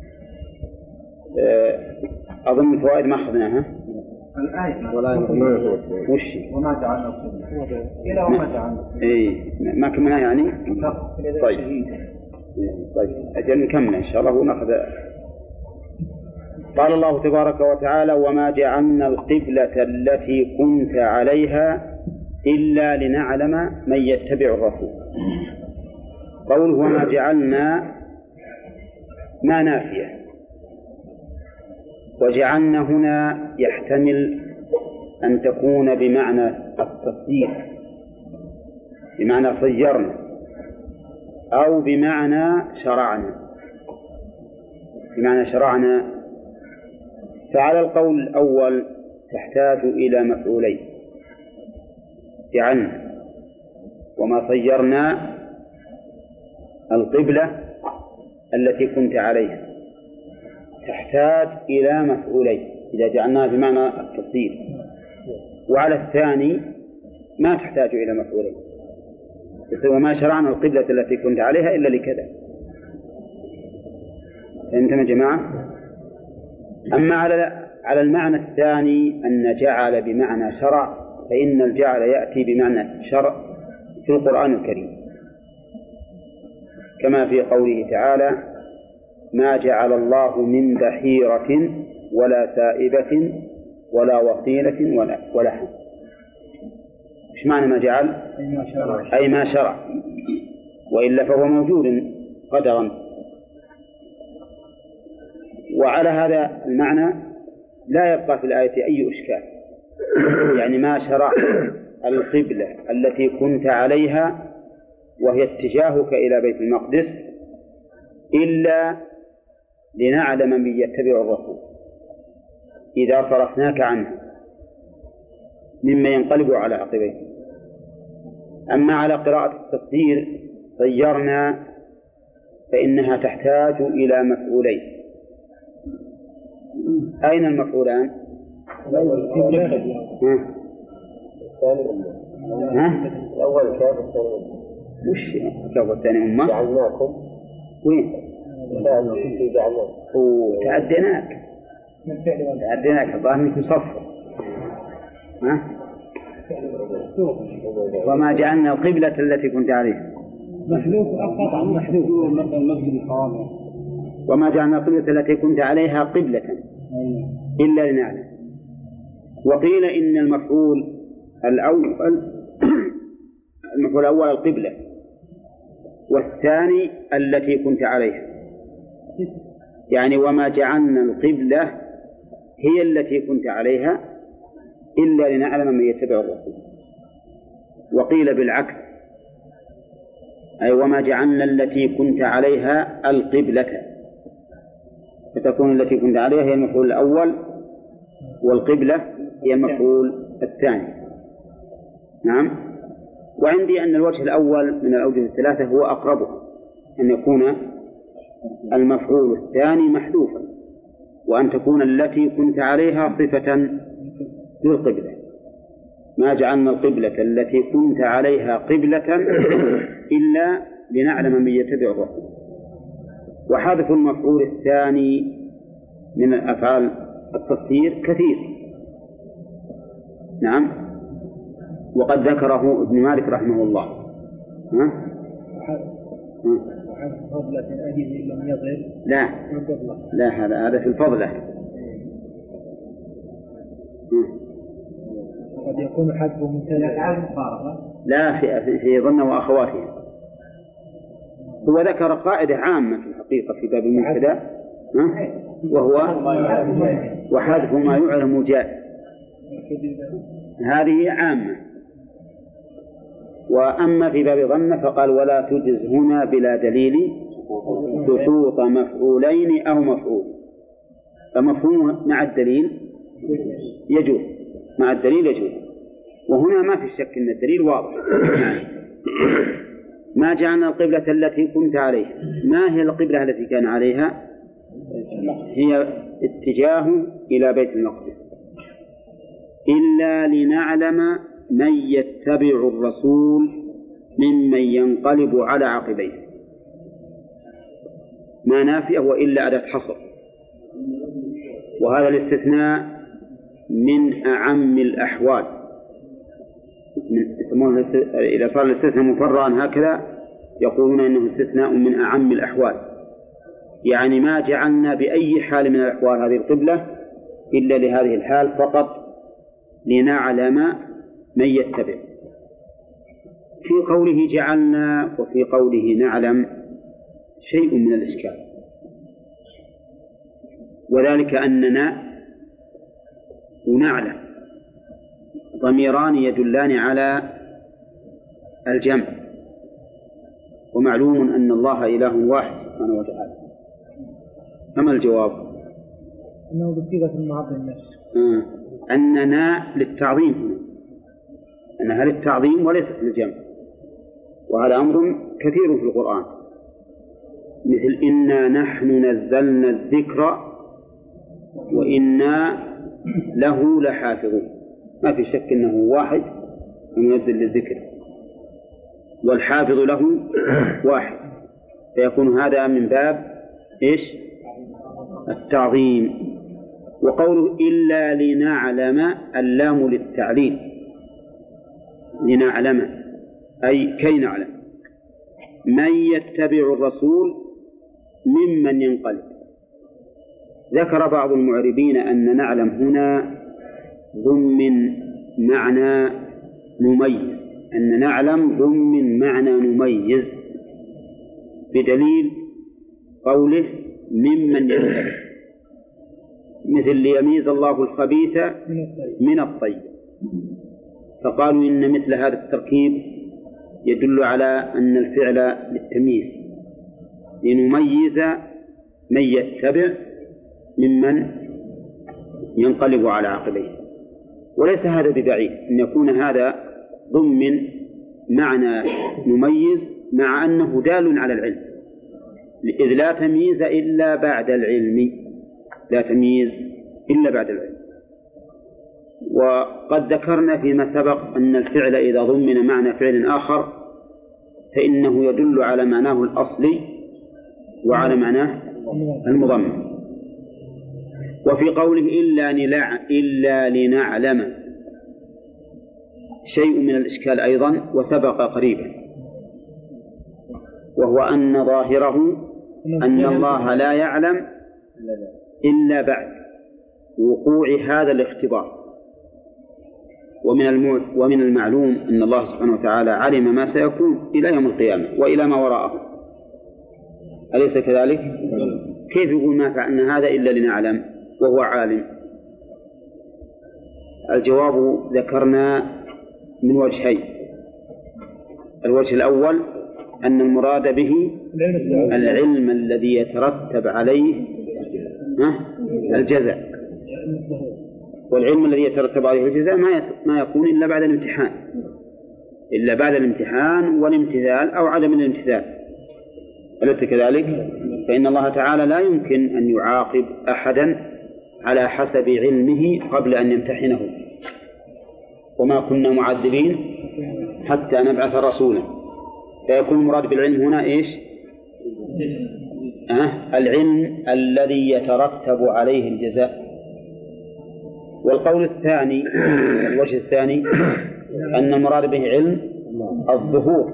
أظن الفوائد ما أخذناها.
الآية
وش
وما جعلنا القبلة إلى وما جعلنا
ما كملنا يعني. طيب أجل نكمل إن شاء الله ونأخذ. قال الله تبارك وتعالى: وما جعلنا القبلة التي كنت عليها إلا لنعلم من يتبع الرسول. قوله وما جعلنا ما نافية، وجعلنا هنا يحتمل أن تكون بمعنى التصيير، بمعنى صيرنا، أو بمعنى شرعنا، بمعنى شرعنا. فعلى القول الأول تحتاج إلى مفعولين: جعلنا وما صيرنا القبلة التي كنت عليها تحتاج إلى مفعولين إذا جعلناها بمعنى التصير. وعلى الثاني ما تحتاج إلى مفعولين، وما شرعنا القبلة التي كنت عليها إلا لكذا. فهمتم يا جماعة؟ أما على المعنى الثاني أن جعل بمعنى شرع، فإن الجعل يأتي بمعنى شرع في القرآن الكريم، كما في قوله تعالى: ما جعل الله من بحيرة ولا سائبة ولا وصيلة ولا حم. إيش معنى ما جعل؟ أي ما شرع، وإلا فهو موجود قدرا. وعلى هذا المعنى لا يبقى في الآية أي إشكال، يعني ما شرع القبلة التي كنت عليها وهي اتجاهك إلى بيت المقدس إلا لنعلم من يتبع الرسول إذا صرفناك عنه مما ينقلب على عقبيه. أما على قراءة التفسير صيرنا فإنها تحتاج إلى مفعولين. أين المفعولان؟
الأول كاف الثاني
وش كاف الثاني أمة؟
جعلناكم.
وين؟
جعلناكم
وتعديناك الظاهر منكم صفر. وما جعلنا القبلة التي كنت عليها
محذوف أقط عن محذوف، مثل المسجد الحرام.
وما جعلنا القبلة التي كنت عليها قبلة إلا لنعلم. وقيل إن المفعول الأول المفعول الأول القبلة، والثاني التي كنت عليها، يعني وما جعلنا القبلة هي التي كنت عليها إلا لنعلم من يتبع الرسول. وقيل بالعكس، أي وما جعلنا التي كنت عليها القبلة، فتكون التي كنت عليها هي المفعول الأول، والقبلة هي المفعول الثاني. نعم. وعندي أن الوجه الأول من الأوجه الثلاثة هو أقربها، أن يكون المفعول الثاني محذوفا، وأن تكون التي كنت عليها صفة للقبلة. ما جعلنا القبلة التي كنت عليها قبلة إلا لنعلم من يتبع الرسول. وحذف المفعول الثاني من أفعال التصدير كثير. نعم. وقد ذكره ابن مالك رحمه الله. لا هذا في الفضلة.
قد يكون حذفه مبتدأ.
لا في ظن وأخواتها. هو ذكر قاعدة عامة في الحقيقة في باب المبتدأ، وهو وحذف ما يعلم جائز. هذه عامة. وأما في باب ظن فقال ولا تجز هنا بلا دليل سقوط مفعولين أو مفعول، فمفهوم مع الدليل يجوز، مع الدليل يجوز. وهنا ما في شك أن الدليل واضح. ما جعلنا القبلة التي كنت عليها. ما هي القبلة التي كان عليها؟ هي اتجاه إلى بيت المقدس، إلا لنعلم من يتبع الرسول ممن ينقلب على عقبيه. ما نافية وإلا أداة حصر، وهذا الاستثناء من أعم الأحوال. إذا صار الاستثناء مفرعا هكذا يقولون إنه استثناء من أعم الأحوال، يعني ما جعلنا بأي حال من الأحوال هذه القبلة إلا لهذه الحال فقط، لنعلم من يتبع. في قوله جعلنا وفي قوله نعلم شيء من الإشكال، وذلك أننا ونعلم ضميران يدلان على الجمع، ومعلوم أن الله إله واحد سبحانه وتعالى. فما الجواب؟
أنه بصيغة المعظم النفس.
أننا للتعظيم، أنها للتعظيم وليست للجمع، وهذا أمر كثير في القرآن، مثل إنا نحن نزلنا الذكر وإنا له لحافظون. ما في شك أنه واحد ينزل للذكر والحافظ له واحد، فيكون هذا من باب إيش؟ التعظيم. وقوله إلا لنعلم اللام للتعليل، لنعلم أي كي نعلم من يتبع الرسول ممن ينقلب. ذكر بعض المعربين أن نعلم هنا ضمن معنى نميز، أن نعلم ضمن معنى نميز، بدليل قوله ممن ينقلب، مثل ليميز الله الخبيث من الطيب. فقالوا إن مثل هذا التركيب يدل على أن الفعل للتمييز، لنميز من يتبع ممن ينقلب على عقبيه. وليس هذا ببعيد أن يكون هذا ضمن معنى نميز، مع أنه دال على العلم، إذ لا تمييز إلا بعد العلم، لا تمييز إلا بعد العلم. وقد ذكرنا فيما سبق أن الفعل إذا ضمن معنى فعل آخر فإنه يدل على معناه الأصلي وعلى معناه المضمن. وفي قوله إلا لنعلم شيء من الإشكال أيضا وسبق قريبا، وهو أن ظاهره أن الله لا يعلم إلا بعد وقوع هذا الاختبار، ومن المعلوم أن الله سبحانه وتعالى علم ما سيكون إلى يوم القيامة وإلى ما وراءه، أليس كذلك؟ كيف يقول ما فعلنا هذا إلا لنعلم وهو عالم؟ الجواب ذكرنا من وجهين. الوجه الأول أن المراد به العلم الذي يترتب عليه الجزاء، والعلم الذي يترتب عليه الجزاء ما يكون إلا بعد الامتحان والامتثال أو عدم الامتثال، أليس كذلك؟ فإن الله تعالى لا يمكن أن يعاقب أحدا على حسب علمه قبل أن يمتحنه، وما كنا معذبين حتى نبعث رسولا. فيكون المراد بالعلم هنا إيش؟ العلم الذي يترتب عليه الجزاء. والقول الثاني، الوجه الثاني، أن المراد به علم الظهور،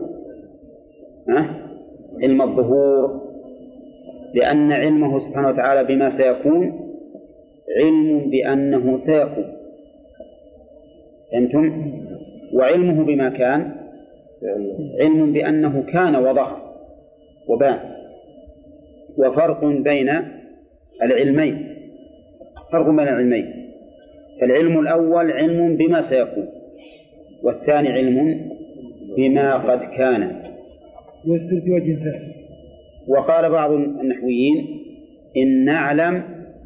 علم الظهور، لأن علمه سبحانه وتعالى بما سيكون علم بأنه سيكون، فهمتم؟ وعلمه بما كان علم بأنه كان وظهر وبان. وفرق بين العلمين، فالعلم الأول علم بما سيكون، والثاني علم بما قد كان. وقال بعض النحويين إن نعلم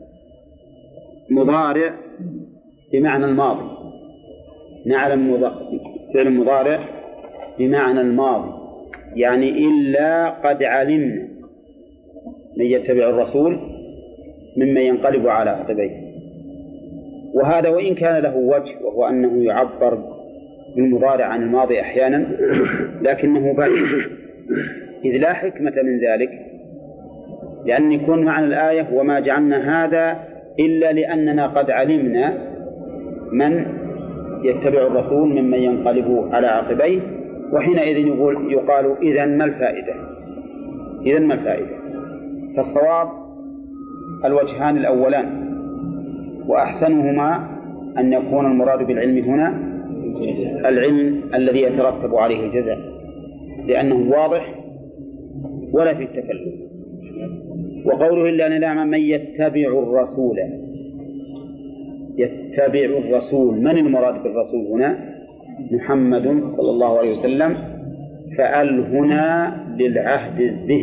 مضارع بمعنى الماضي، نعلم فعل مضارع بمعنى الماضي، يعني إلا قد علمنا من يتبع الرسول ممن ينقلب على عقبيه. وهذا وإن كان له وجه، وهو أنه يعبر بالمضارع عن الماضي أحيانا، لكنه بعيد، إذ لا حكمة من ذلك، لأن يكون معنى الآية وما جعلنا هذا إلا لأننا قد علمنا من يتبع الرسول ممن ينقلب على عقبيه، وحينئذ يقال إذن ما الفائدة؟ فالصواب الوجهان الأولان، وأحسنهما أن يكون المراد بالعلم هنا العلم الذي يترتب عليه الجزاء، لأنه واضح ولا في التكلم. وقوله إلا أن نعلم من يتبع الرسول، من المراد بالرسول هنا؟ محمد صلى الله عليه وسلم. فأل هنا للعهد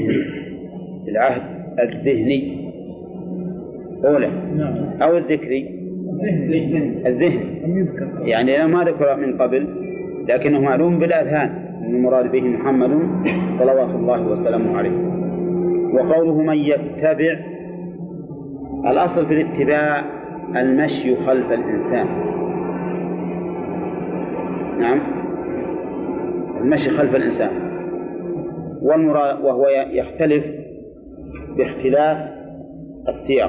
الذهني أولا أو الذكري؟ الذهن، يعني ما ذكر من قبل لكنه معلوم بالأذهان أن المراد به محمد صلوات الله وسلامه عليه. وقوله من يتبع، الأصل في الاتباع المشي خلف الإنسان، نعم، المشي خلف الإنسان، وهو يختلف باختلاف السياق.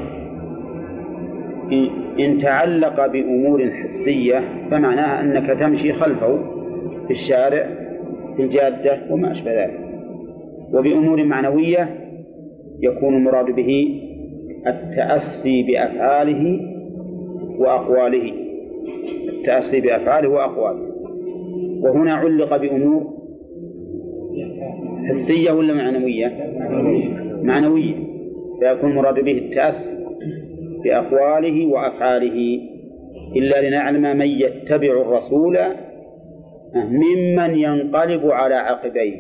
إن تعلق بأمور حسية فمعناها أنك تمشي خلفه في الشارع في الجادة وما أشبه ذلك. وبأمور معنوية يكون المراد به التأسي بأفعاله وأقواله، وهنا علق بأمور حسية ولا معنوية، فيكون المراد به التأسي بأقواله وأفعاله. إلا لنعلم من يتبع الرسول ممن ينقلب على عقبيه.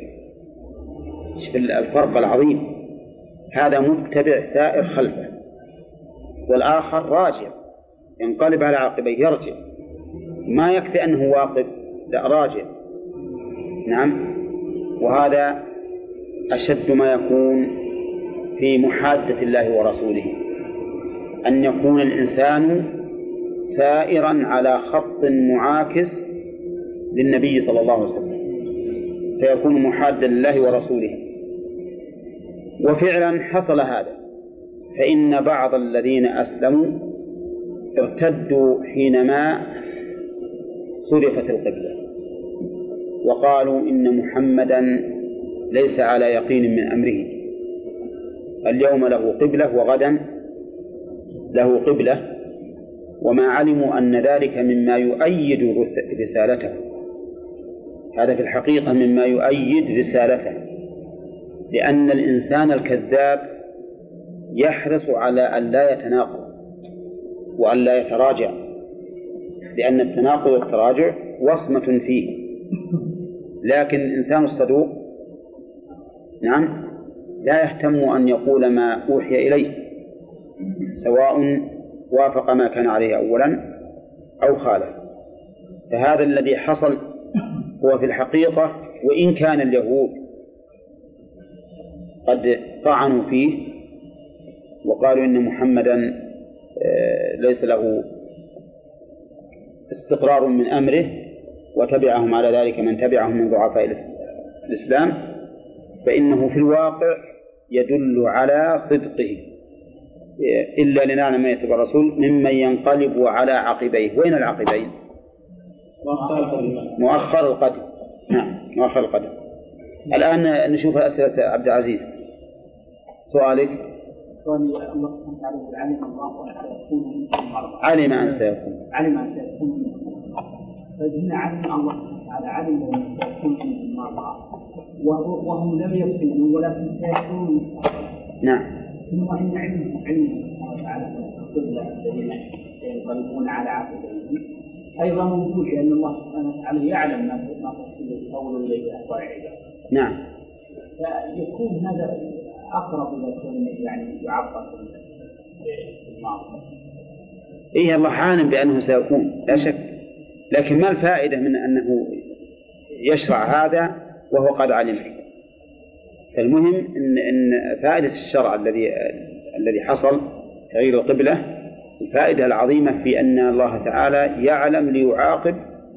الفرق العظيم، هذا متبع سائر خلفه، والآخر راجع ينقلب على عقبيه، يرجع، ما يكفي أنه واقف، لا راجع. نعم. وهذا أشد ما يكون في محادة الله ورسوله، أن يكون الإنسان سائرا على خط معاكس للنبي صلى الله عليه وسلم، فيكون محادا لله ورسوله. وفعلا حصل هذا، فإن بعض الذين أسلموا ارتدوا حينما صرفت القبلة، وقالوا إن محمدا ليس على يقين من أمره، اليوم له قبلة وغدا له قبلة، وما علموا أن ذلك مما يؤيد رسالته. هذا في الحقيقة مما يؤيد رسالته، لأن الإنسان الكذاب يحرص على أن لا يتناقض وأن لا يتراجع، لأن التناقض والتراجع وصمة فيه. لكن الإنسان الصدوق نعم لا يهتم أن يقول ما أوحي إليه، سواء وافق ما كان عليه أولا أو خالف. فهذا الذي حصل هو في الحقيقة، وإن كان اليهود قد طعنوا فيه وقالوا إن محمدا ليس له استقرار من أمره، وتبعهم على ذلك من تبعهم من ضعفاء الإسلام، فإنه في الواقع يدل على صدقه. إلا لنعلم من يتبع الرسول ممن ينقلب على عقبيه. وين العقبين؟ مؤخر القدم. نعم مؤخر القدم. الآن نشوف أسئلة عبد العزيز. سؤالك؟ علم أن سيكون.
فهنا علم الله تعالى علم أن سيكون في المرضى وهم لم يكونوا ولكن سيكونون.
نعم.
ثم إن علم الله تعالى القبلة الذين ينقلبون على عقبيهم أيضا موجود، لأن الله سبحانه وتعالى يعلم ما تفصيل القول إليه أخبار عباده.
نعم.
فيكون هذا أقرب إلى كونه يعني يعبر بالماضي.
إيه الله عالم بأنه سيكون لا شك، لكن ما الفائدة من أنه يشرع هذا وهو قد علم؟ فالمهم إن فائدة الشرع الذي حصل تغيير القبلة، الفائدة العظيمة في أن الله تعالى يعلم ليعاقب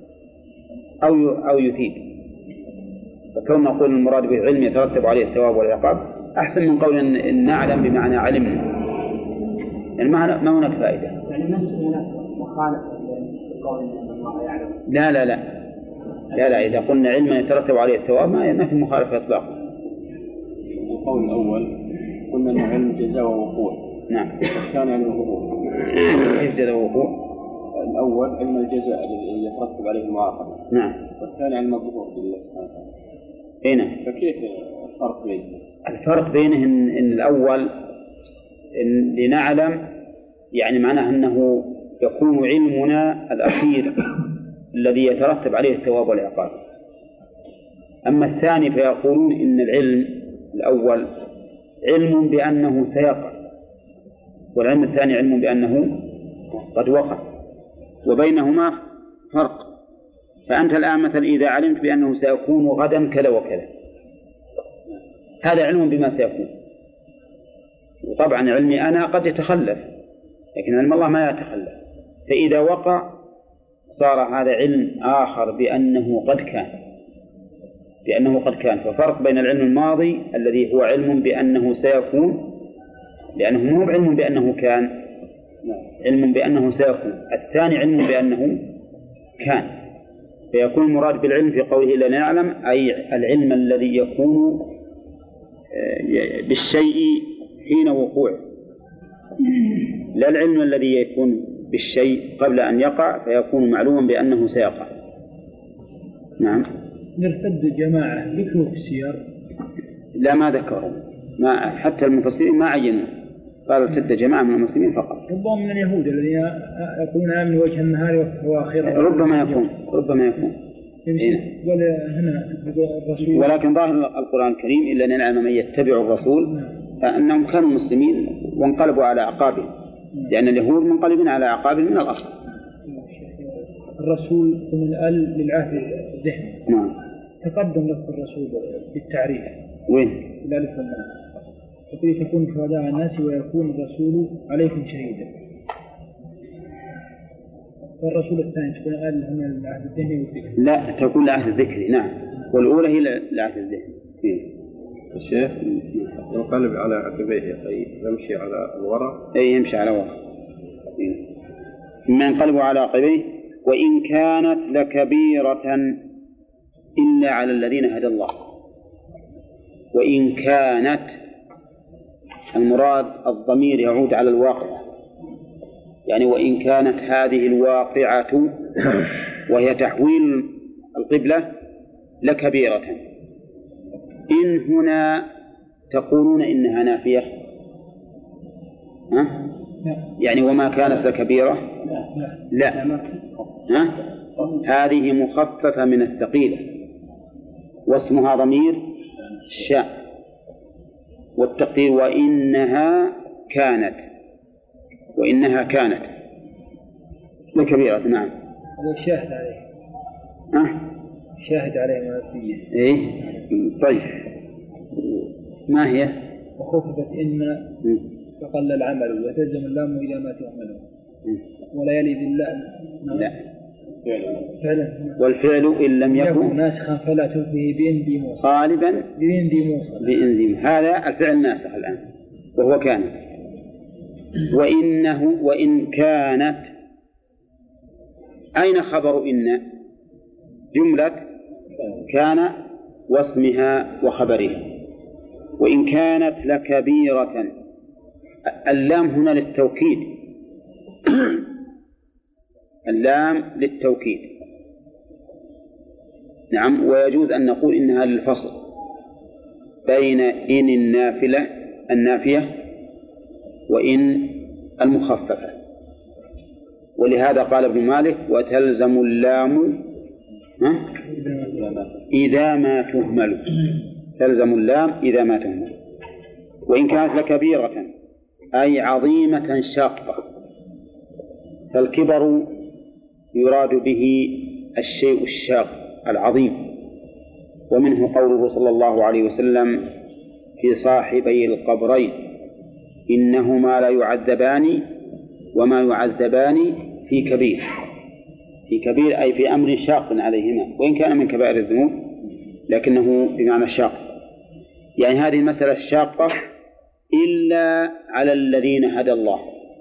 أو يثيب. فكون نقول المراد بالعلم يترتب عليه الثواب والعقاب أحسن من قول إن نعلم بمعنى علمنا، يعني ما هناك فائدة.
يعني ما هناك مخالفة لقول إن الله يعلم.
لا لا لا لا لا، إذا قلنا علما يترتب عليه الثواب ما في مخالفة إطلاقا.
القول الأول قلنا أنه علم جزاء ووقوع.
نعم.
الثاني علم الوقوع.
كيف جزاء ووقوع؟
الأول علم الجزاء الذي يترتب عليه المعاقبة.
نعم.
والثاني علم الظهور بالله سبحانه وتعالى.
هنا.
فكيف الفرق بينه؟
الفرق بينه إن الأول إن لنعلم يعني معناه أنه يكون علمنا الأخير الذي يترتب عليه الثواب والعقاب. أما الثاني فيقولون إن العلم الأول علم بأنه سيقع، والعلم الثاني علم بأنه قد وقع، وبينهما فرق. فأنت الآن مثلا إذا علمت بأنه سيكون غدا كذا وكذا، هذا علم بما سيكون. وطبعا علمي أنا قد يتخلف، لكن علم الله ما يتخلف. فإذا وقع صار هذا علم آخر بأنه قد كان. ففرق بين العلم الماضي الذي هو علم بأنه سيكون، لأنه مو علم بأنه كان، علم بأنه سيكون. الثاني علم بأنه كان. فيكون المراد بالعلم في قوله إلا نعلم أي العلم الذي يكون بالشيء حين وقوعه، لا العلم الذي يكون بالشيء قبل أن يقع فيكون معلوما بأنه سيقع. نعم.
نرتد جماعة ذكروا في السير؟
لا ما ذكروا، ما حتى المفسرين ما عينوا، قالوا ارتد جماعة من المسلمين فقط.
ربما من اليهود الذين يقولون آمنوا وجه النهار وآخره.
ربما يكون.
قال هنا الرسول.
ولكن ظاهر القرآن الكريم إلا نعلم من يتبع الرسول أنهم كانوا مسلمين وانقلبوا على أعقابهم، لأن اليهود منقلبين على أعقابهم من الأصل.
الرسول من الآل للعهد الذهني.
نعم.
تقدم لفظ الرسول بالتعريف.
وين؟
الألف واللام. يقول تكون شهداء على الناس ويكون الرسول عليكم شهيدا. فالرسول الثاني تكون الآل هم العهد الذهني والذكري.
لا تكون العهد الذكري. نعم. والأولى هي العهد الذهني.
الشيخ ينقلب على عقبيه أي يمشي على الوراء.
أي يمشي على وراء. ما ينقلب على عقبيه. وإن كانت لكبيرة إلا على الذين هدى الله. وإن كانت المراد الضمير يعود على الواقع، يعني وإن كانت هذه الواقعة وهي تحويل القبلة لكبيرة. إن هنا تقولون إنها نافية؟ يعني وما كانت لكبيرة؟ لا. هذه مخففة من الثقيلة، واسمها ضمير الشأن، والتقدير وإنها كانت لكبيرة. نعم.
شاهد عليه. شاهد عليه منافية.
إيه طيب ما هي؟
وخففت إن فقل العمل وتلزم اللام إلى ما تعمله ولا يلد اللام.
لا فعلا. والفعل إن لم يكن
ناسخا فلا تلفه بإن دي موصل
غالبا
بإن دي موصل.
هذا الفعل ناسخ الآن وهو كان. وإن كانت أين خبر إن؟ جملة كان واسمها وخبرها. وإن كانت لكبيرة، اللام هنا للتوكيد. اللام للتوكيد. نعم. ويجوز أن نقول إنها للفصل بين إن النافية وإن المخففة. ولهذا قال ابن مالك وتلزم اللام إذا ما تهمل. تلزم اللام إذا ما تهمل. وإن كانت لكبيرة أي عظيمة شاقة، فالكبر يراد به الشيء الشاق العظيم. ومنه قوله صلى الله عليه وسلم في صاحبي القبرين إنهما لا يعذبان وما يعذبان في كبير. في كبير أي في أمر شاق عليهما، وإن كان من كبائر الذنوب لكنه بمعنى شاق. يعني هذه المسألة الشاقة إلا على الذين هدى الله.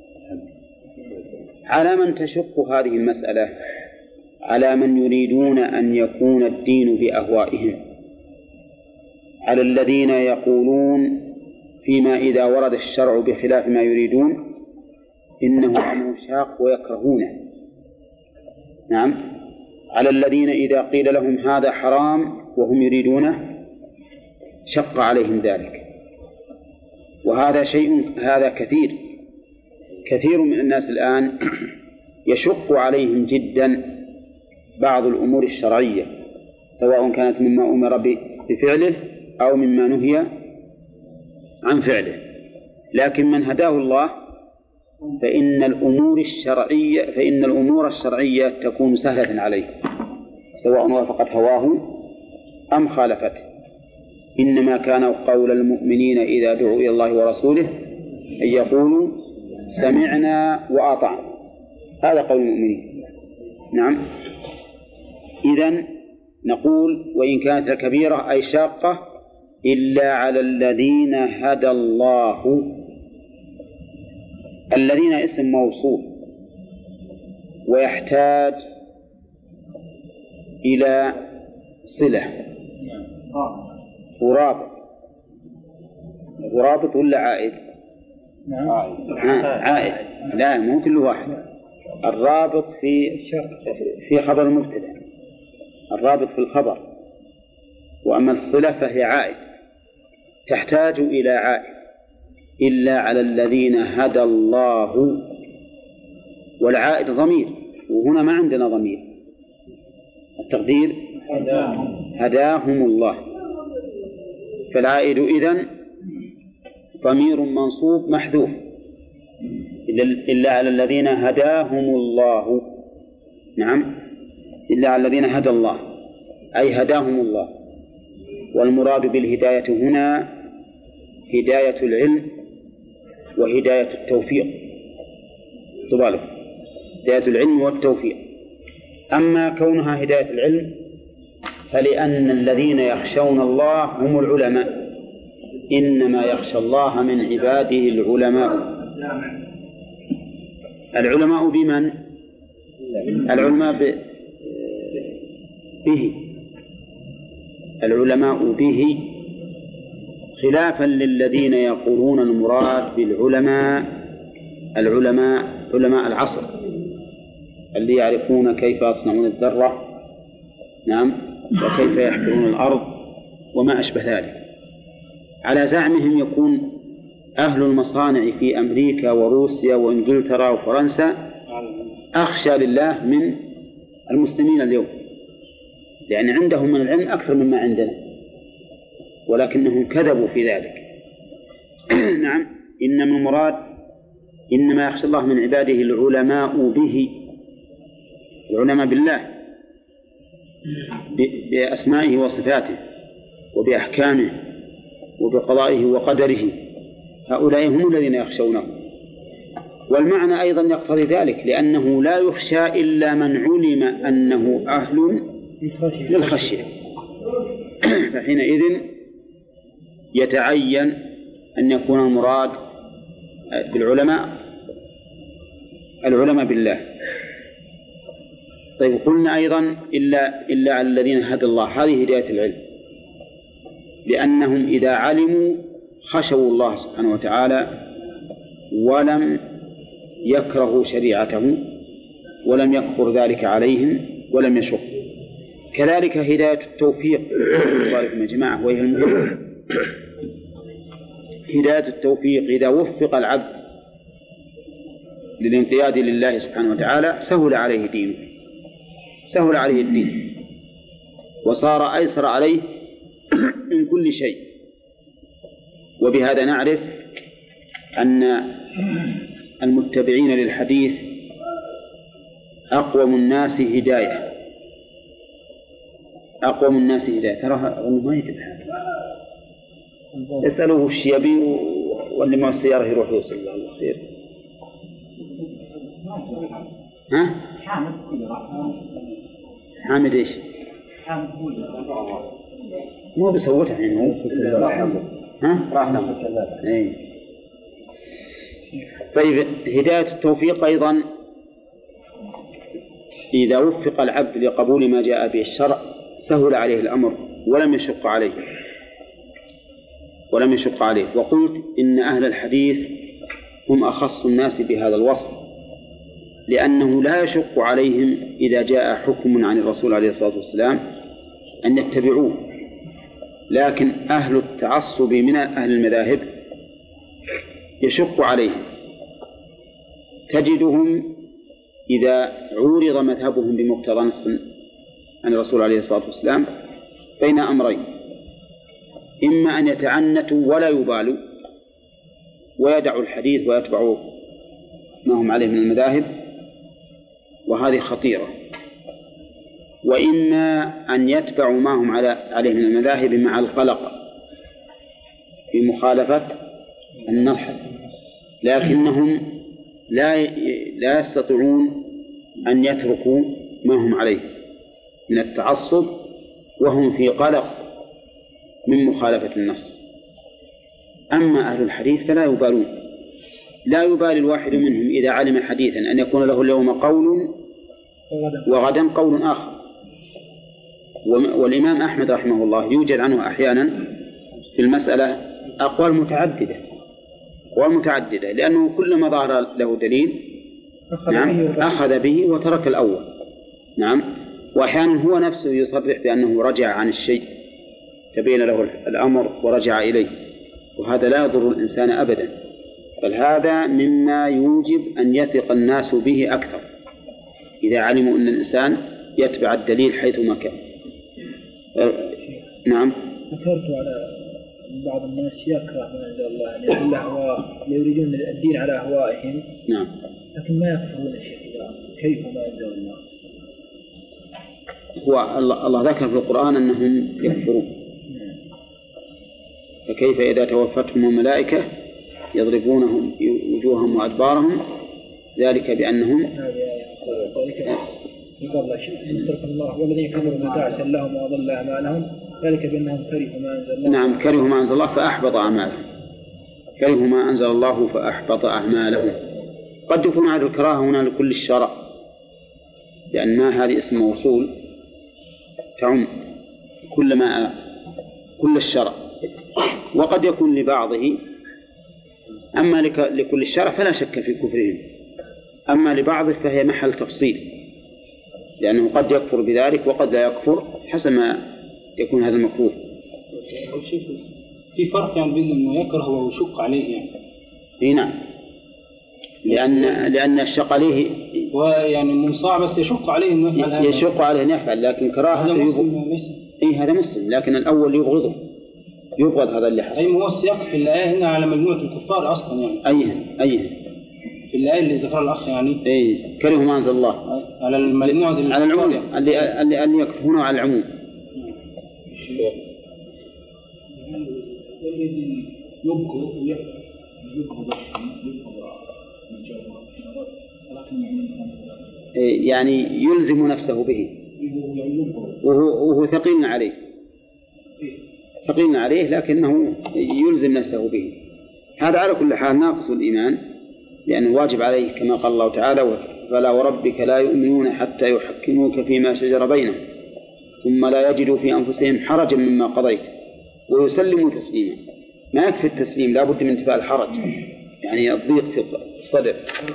على من تشق هذه المسألة؟ على من يريدون أن يكون الدين بأهوائهم، على الذين يقولون فيما إذا ورد الشرع بخلاف ما يريدون إنه أمر شاق ويكرهونه. نعم. على الذين إذا قيل لهم هذا حرام وهم يريدونه شق عليهم ذلك. وهذا هذا كثير من الناس الآن يشق عليهم جدا بعض الأمور الشرعية، سواء كانت مما أمر بفعله أو مما نهي عن فعله. لكن من هداه الله فإن الأمور الشرعية تكون سهلة عليه، سواء وافقت هواه أم خالفته. إنما كان قول المؤمنين إذا دعوا إلى الله ورسوله أن يقولوا سمعنا وأطعنا. هذا قول المؤمنين. نعم. إذن نقول وإن كانت كبيرة أي شاقة إلا على الذين هدى الله. الذين اسم موصول ويحتاج إلى صلة ورابط ولا عائد؟ عائد. لا مو كل واحد. الرابط في خبر المبتدأ، الرابط في الخبر، وأما الصلة فهي عائد، تحتاج إلى عائد. إلا على الذين هدى الله، والعائد ضمير، وهنا ما عندنا ضمير. التقدير هداهم الله، فالعائد إذن ضمير منصوب محذوف. إلا على الذين هداهم الله. نعم. إلا على الذين هدى الله أي هداهم الله. والمراد بالهداية هنا هداية العلم وهداية التوفيق. طبعا هداية العلم والتوفيق. أما كونها هداية العلم فلأن الذين يخشون الله هم العلماء. إنما يخشى الله من عباده العلماء. العلماء بمن؟ العلماء به. العلماء به، خلافا للذين يقولون المراد بالعلماء علماء العصر اللي يعرفون كيف يصنعون الذرة، نعم، وكيف يحفرون الأرض وما أشبه ذلك. على زعمهم يكون أهل المصانع في أمريكا وروسيا وإنجلترا وفرنسا أخشى لله من المسلمين اليوم، لأن عندهم من العلم أكثر مما عندنا، ولكنهم كذبوا في ذلك. نعم، إنما المراد إنما يخشى الله من عباده العلماء به، العلماء بالله بأسمائه وصفاته وبأحكامه وبقضائه وقدره، هؤلاء هم الذين يخشونه. والمعنى أيضا يقتضي ذلك، لأنه لا يخشى إلا من علم أنه أهل للخشية، فحينئذ يتعين أن يكون المراد بالعلماء العلماء بالله. طيب، قلنا أيضا إلا على الذين هدى الله، هذه هداية العلم، لأنهم إذا علموا خشوا الله سبحانه وتعالى ولم يكرهوا شريعته ولم يكفر ذلك عليهم ولم يشق. كذلك هداية التوفيق يا جماعة، وهي المهم. هداية التوفيق إذا وفق العبد للانقياد لله سبحانه وتعالى سهل عليه دينه، سهل عليه الدين وصار أيسر عليه من كل شيء. وبهذا نعرف أن المتبعين للحديث أقوم الناس هداية، أقوم الناس هداية. ترى ما يتبع، يسألوه الشيبي واللي ما السيارة يروح يوصل. الله خير. ها؟ حامد إيش؟ مو بيصوتها يعني هو. ها؟ راح ناخذ كذا. إيه. طيب، هداية التوفيق أيضا إذا وفق العبد لقبول ما جاء به الشرع سهل عليه الأمر ولم يشق عليه، ولم يشق عليه. وقلت إن أهل الحديث هم أخص الناس بهذا الوصف، لأنه لا يشق عليهم إذا جاء حكم عن الرسول عليه الصلاة والسلام أن يتبعوه. لكن أهل التعصب من أهل المذاهب يشق عليهم، تجدهم إذا عورض مذهبهم بمقتضى نص عن الرسول عليه الصلاة والسلام بين أمرين: إما أن يتعنتوا ولا يبالوا ويدعوا الحديث ويتبعوا ما هم عليه من المذاهب، وهذه خطيرة، وإما أن يتبعوا ما هم عليه من المذاهب مع القلق في مخالفة النص، لكنهم لا يستطيعون أن يتركوا ما هم عليه من التعصب وهم في قلق من مخالفة النص. أما أهل الحديث فلا يبالون، لا يبالي الواحد منهم إذا علم حديثا أن يكون له اليوم قول وغدا قول آخر. والإمام أحمد رحمه الله يوجد عنه أحيانا في المسألة أقوال متعددة، لأنه كلما ظهر له دليل أخذ به وترك الأول. نعم، وأحيانا هو نفسه يصرح بأنه رجع عن الشيء، تبين له الأمر ورجع إليه، وهذا لا يضر الإنسان أبدا، بل هذا مما يوجب أن يثق الناس به أكثر إذا علموا أن الإنسان يتبع الدليل حيثما كان. نعم.
ذكرت على بعض الناس يكره ما أنزل الله، يعني الأهواء يريدون الدين على أهوائهم.
نعم.
لكن ما يكفرون الشيء. كيف ما أنزل الله؟
هو الله ذكر في القرآن أنهم يكفرون. فكيف إذا توفتهم الملائكة يضربونهم وجوههم وأدبارهم، ذلك بأنهم
الله والذين كفروا متاعسا لهم وأضل أعمالهم، ذلك بأنهم كرهوا ما أنزل الله.
نعم، كرهوا ما أنزل الله فأحبط أعمالهم، كرهوا ما أنزل الله فأحبط أعمالهم. قد يكون هذه الكراهة هنا لكل الشرع، لأن ما هذه اسم موصول تعم كل الشرع، وقد يكون لبعضه. أما لكل الشرع فلا شك في كفرهم، أما لبعضه فهي محل تفصيل، لأنه قد يكفر بذلك وقد لا يكفر حسب ما يكون هذا المكروه.
في فرق يعني بين أنه يكره ويشق عليه يعني.
إيه نعم، لأن الشق عليه
ويعني منصاع بس يشق عليه أنه يفعل هذا.
يشق عليه أن يفعل، لكن كراهة
هذا مسلم
إيه هذا مسلم، لكن الأول يبغض هذا اللي حصل.
أي هو السياق في الآية هنا على مجموعة الكفار أصلا يعني.
أيه
في الآية اللي ذكرها الأخ يعني.
إيه كرهوا ما أنزل الله
على المجموعة
على العموم اللي يكفرون على العموم.
الذي يبغض ويبغض
يعني يلزم نفسه به وهو ثقيل عليه لكنه يلزم نفسه به. هذا على كل حال ناقص الإيمان، لأنه واجب عليه كما قال الله تعالى: فلا وربك لا يؤمنون حتى يحكموك فيما شجر بينهم ثم لا يجدوا في أنفسهم حرجا مما قضيت ويسلموا تسليما. ما يكفي التسليم، لا بد من انتفاء الحرج، يعني الضيق في الصدر.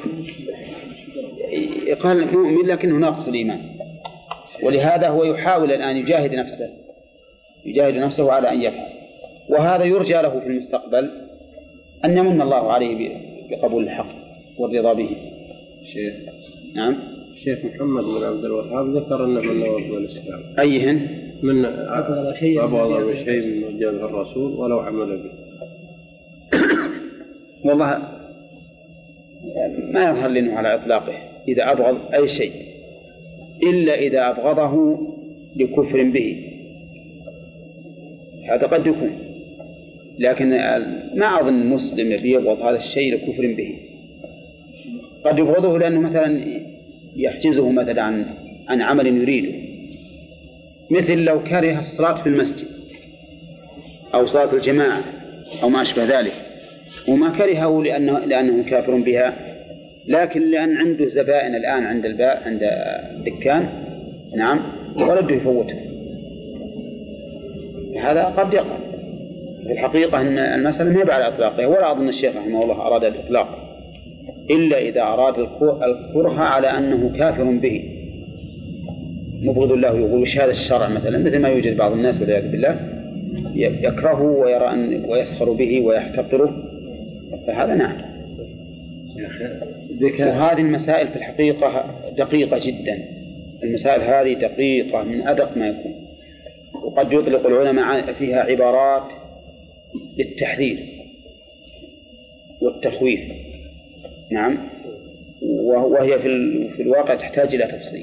قال مؤمن لكنه ناقص الإيمان، ولهذا هو يحاول الآن يجاهد نفسه على أن يفعل، وهذا يرجى له في المستقبل أن يمن الله عليه بقبول الحق والرضا به.
شيخ
نعم.
الشيخ محمد بن عبد الوهاب ذكر أنه من نواقض الإسلام.
أيهن؟
من أبغض شيء من جاء الرسول ولو عمل به.
والله ما يظهر لنا على إطلاقه إذا أبغض أي شيء إلا إذا أبغضه لكفر به، هذا قد يكون، لكن ما أظن مسلم يبغض هذا الشيء لكفر به. قد يبغضه لأنه مثلا يحجزه مثلا عن عمل يريده، مثل لو كره الصلاة في المسجد أو صلاة الجماعة أو ما أشبه ذلك، وما كرهه لأنه كافر بها، لكن لأن عنده زبائن الآن عند الدكان نعم ورده يفوته، هذا قد يقع. في الحقيقة أن المسألة ما هي على إطلاقها، ولا أظن الشيخ رحمه الله أراد الإطلاق إلا إذا أراد الكره على أنه كافر به مبغض الله، يقول وش هذا الشرع مثلا، مثل ما يوجد بعض الناس والعياذ بالله يكرهه ويرى ويسخر به ويحتقره، فهذا نعم. وهذه المسائل في الحقيقة دقيقة جدا، المسائل هذه دقيقة من أدق ما يكون، وقد يطلق العلماء فيها عبارات للتحذير والتخويف. نعم، وهي في الواقع تحتاج إلى تفصيل.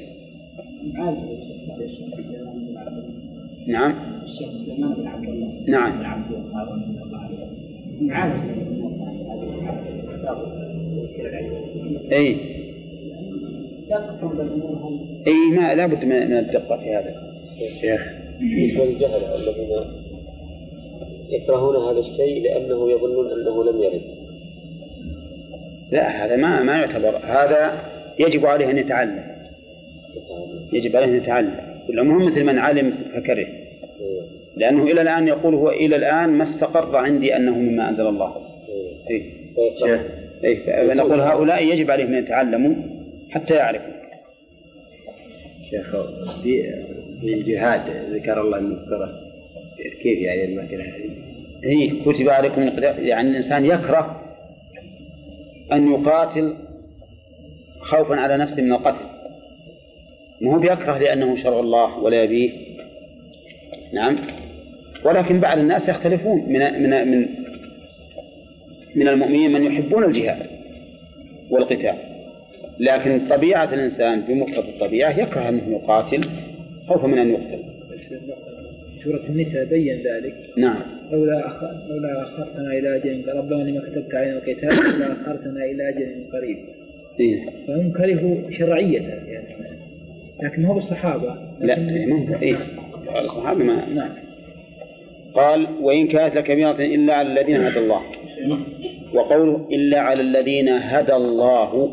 نعم نعم أي ما لا بد من الدقة في هذا
شيخ.
والجهل الذين يكرهون هذا الشيء لأنه يظنون أنه لم يرد،
لا هذا ما يعتبر، هذا يجب عليه أن يتعلم، والمهم مثل من علم فكره، لأنه إلى الآن يقول هو إلى الآن ما استقر عندي أنه مما أنزل الله. فنقول هؤلاء يجب عليهم أن يتعلموا حتى يعرفوا.
شيخ في الجهاد ذكر الله أنه كره، كيف يعني المكره هذه؟
كتب عليكم يعني الإنسان يكره أن يقاتل خوفا على نفسه من القتل، ما هو بيكره لأنه شرع الله ولا يبيه. نعم، ولكن بعض الناس يختلفون من المؤمنين من يحبون الجهاد والقتال، لكن طبيعة الإنسان بمقتضى الطبيعة يكره أنه يقاتل خوفا من أن يقتل.
سورة النساء بين ذلك.
نعم.
لولا أخرتنا إلى أجل ربنا لما كتبت علينا القتال لولا أخرتنا إلى أجل قريب. فهم كرهوا شرعيته يعني، لكن هو الصحابة.
لا الصحابة ما. نعم. قال وإن كانت لكبيرة إلا على الذين هدى الله، وقوله إلا على الذين هدى الله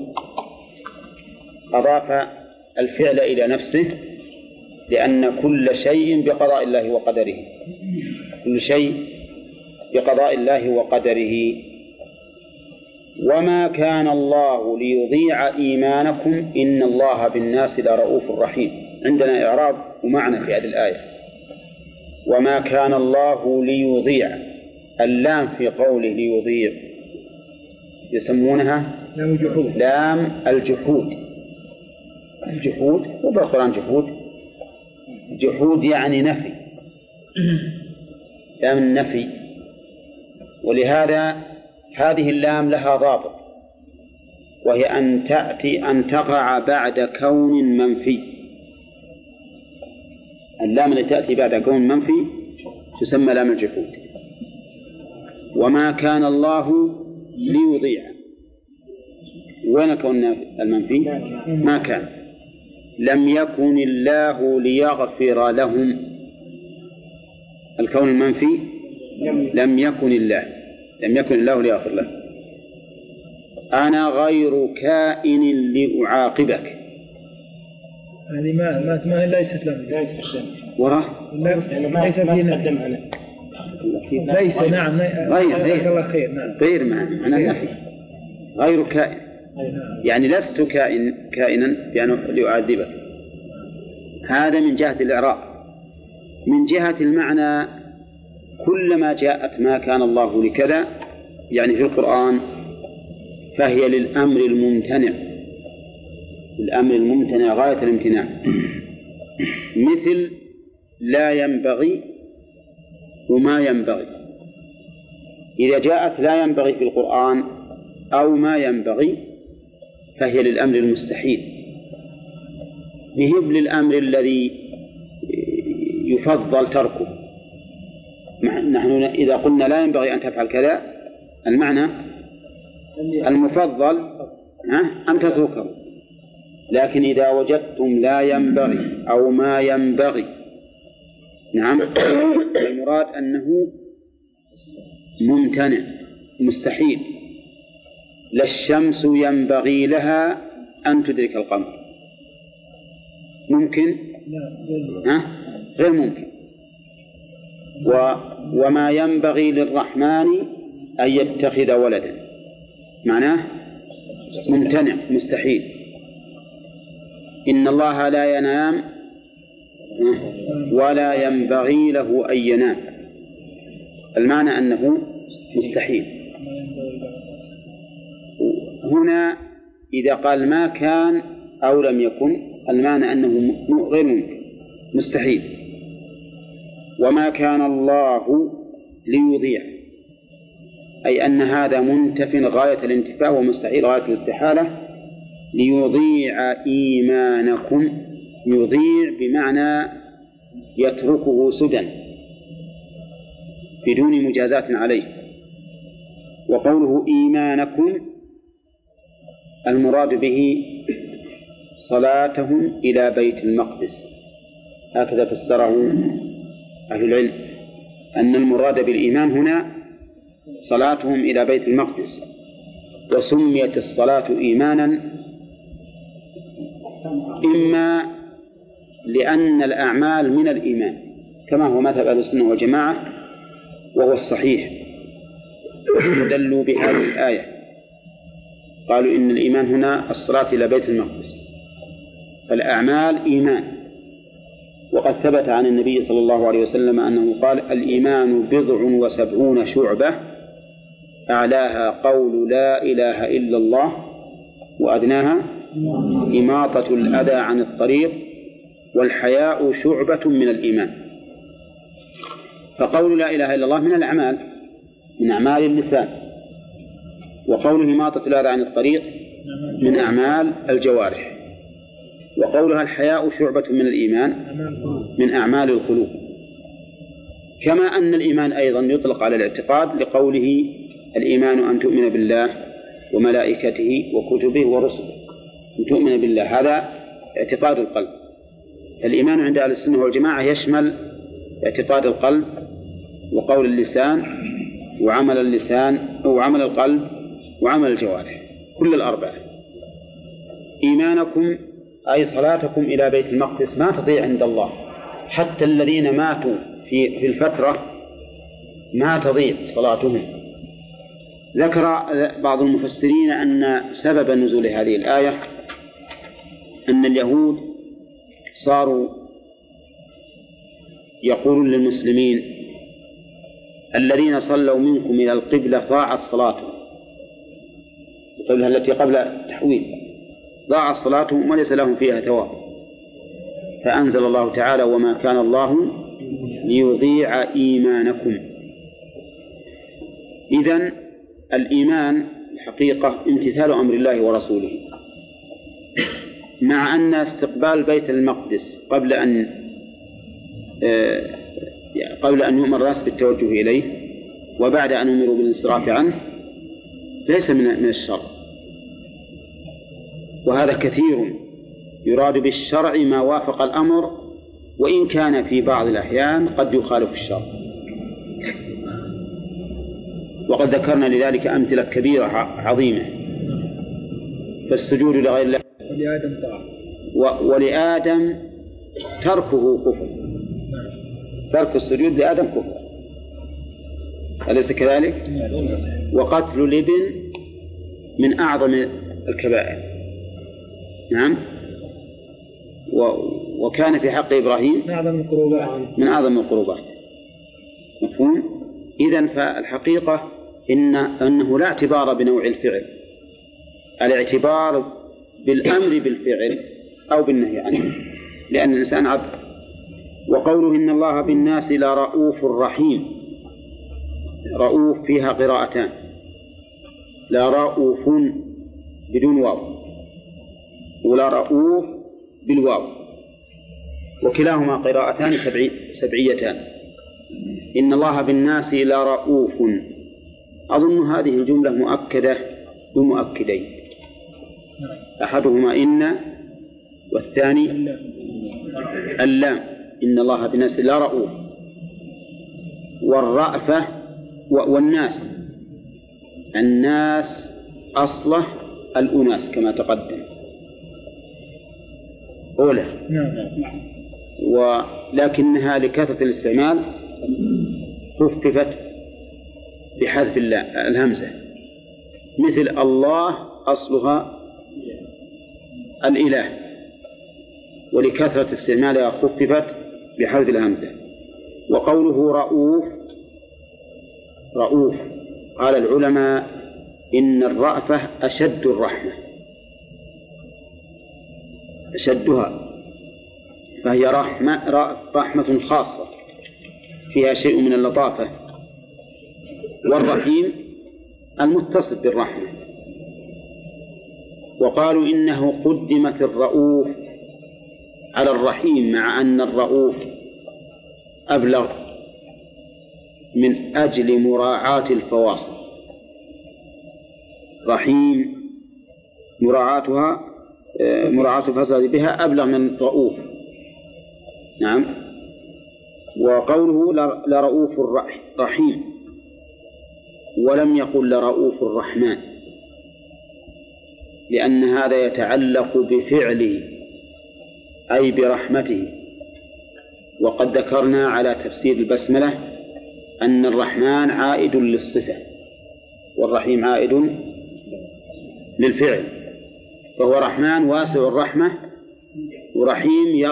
أضاف الفعل إلى نفسه، لأن كل شيء بقضاء الله وقدره، كل شيء بقضاء الله وقدره. وما كان الله ليضيع إيمانكم إن الله بالناس لرؤوف رحيم. عندنا إعراب ومعنى في هذه الآية. وما كان الله ليضيع، اللام في قوله ليضيع يسمونها لام الجحود. الجحود وبالقرآن جحود، جحود يعني نفي، لام النفي. ولهذا هذه اللام لها ضابط، وهي أن تقع بعد كون منفي. اللام التي تأتي بعد كون منفي تسمى لام الجحود. وما كان الله ليضيع، وين كون المنفي؟ ما كان. لم يكن الله ليغفر لهم، الكون المنفي لم يكن الله ليغفر لهم. أنا غير كائن لأعاقبك،
هذه ما ليست لم
وراه
ليس فينا ليس نعم
غير معنى النفي، غير كائن يعني لست كائنا يعني لأعذبك. هذا من جهة الإعراب. من جهة المعنى كلما جاءت ما كان الله لكذا يعني في القرآن فهي للأمر الممتنع، الأمر الممتنع غاية الامتناع. مثل لا ينبغي وما ينبغي، إذا جاءت لا ينبغي في القرآن أو ما ينبغي فهي للأمر المستحيل، بهب للأمر الذي يفضل تركه. نحن إذا قلنا لا ينبغي أن تفعل كذا المعنى المفضل أن تتركه، لكن إذا وجدتم لا ينبغي أو ما ينبغي نعم المراد أنه ممتنع مستحيل. لا الشمس ينبغي لها أن تدرك القمر، ممكن؟ غير ممكن. وما ينبغي للرحمن أن يتخذ ولدا، معناه ممتنع مستحيل. إن الله لا ينام ولا ينبغي له أن ينام، المعنى أنه مستحيل. هنا إذا قال ما كان أو لم يكن المعنى أنه غير ممكن مستحيل. وما كان الله ليضيع أي أن هذا منتف غاية الانتفاء ومستحيل غاية الاستحالة. ليضيع إيمانكم، يضيع بمعنى يتركه سدى بدون مجازات عليه. وقوله إيمانكم المراد به صلاتهم إلى بيت المقدس، هكذا فسره أهل العلم، أن المراد بالإيمان هنا صلاتهم إلى بيت المقدس. وسميت الصلاة إيمانا إما لأن الأعمال من الإيمان كما هو مذهب أهل السنة والجماعة وهو الصحيح، دلوا بهذه الآية قالوا إن الإيمان هنا الصلاة إلى بيت المقدس، فالأعمال إيمان. وقد ثبت عن النبي صلى الله عليه وسلم أنه قال الإيمان 70 شعبة أعلاها قول لا إله إلا الله وأدناها إماطة الأذى عن الطريق والحياء شعبة من الإيمان. فقول لا إله إلا الله من الأعمال، من أعمال اللسان، وقوله إماطة الأذى عن الطريق من أعمال الجوارح، وقولها الحياء شعبة من الإيمان من أعمال القلوب. كما أن الإيمان أيضا يطلق على الاعتقاد لقوله الإيمان أن تؤمن بالله وملائكته وكتبه ورسله، أن تؤمن بالله، هذا اعتقاد القلب. الإيمان عند أهل السنة والجماعة يشمل اعتقاد القلب وقول اللسان وعمل اللسان وعمل القلب وعمل الجوارح، كل الأربعة. إيمانكم أي صلاتكم إلى بيت المقدس ما تضيع عند الله، حتى الذين ماتوا في الفترة ما تضيع صلاتهم، ذكر بعض المفسرين أن سبب نزول هذه الآية أن اليهود صاروا يقولون للمسلمين الذين صلوا منكم إلى القبلة ضاعت صلاتهم، القبلة التي قبل التحويل ضاعت صلاتهم وليس لهم فيها ثواب، فأنزل الله تعالى وما كان الله ليضيع إيمانكم. إذن الإيمان الحقيقة امتثال أمر الله ورسوله، مع أن استقبال بيت المقدس قبل أن يؤمر الناس بالتوجه إليه وبعد أن أمروا بالانصراف عنه ليس من الشرع، وهذا كثير. يراد بالشرع ما وافق الأمر وإن كان في بعض الأحيان قد يخالف الشرع، وقد ذكرنا لذلك أمثلة كبيرة عظيمة. فالسجود لغير الله ولآدم تركه كفر، ترك السجود لآدم كفر، أليس كذلك؟ وقتل الابن من أعظم الكبائر. نعم. وكان في حق إبراهيم من أعظم القربات. مفهوم؟ إذن فالحقيقة أنه لا اعتبار بنوع الفعل، الاعتبار بالأمر بالفعل أو بالنهي عنه، لأن الإنسان عبد. وقوله إن الله بالناس لرؤوف رحيم، رؤوف فيها قراءتان، لرؤوف بدون واو ولا رؤوف بالواو، وكلاهما قراءتان سبعيتان. إن الله بالناس لرؤوف، أظن هذه الجملة مؤكدة بمؤكدين، أحدهما إن والثاني اللام. إن الله بالناس لرؤوف، والرأفة والناس، الناس أصله الأناس كما تقدم أولى، ولكنها لكثرة الاستعمال خففت بحذف الهمزة، مثل الله أصلها الإله، ولكثرة استعمالها خففت بحذف الهمزة. وقوله رؤوف قال العلماء إن الرأفة أشد الرحمة، أشدها، فهي رحمة خاصة فيها شيء من اللطافة، والرحيم المتصف بالرحمة. وقالوا إنه قدمت الرؤوف على الرحيم مع أن الرؤوف أبلغ من أجل مراعاة الفواصل. رحيم مراعاة الفصل بها أبلغ من رؤوف. نعم. وقوله لرؤوف رحيم، ولم يقل لرؤوف الرحمن، لأن هذا يتعلق بفعله أي برحمته. وقد ذكرنا على تفسير البسملة أن الرحمن عائد للصفة والرحيم عائد للفعل، فهو رحمن واسع الرحمة، ورحيم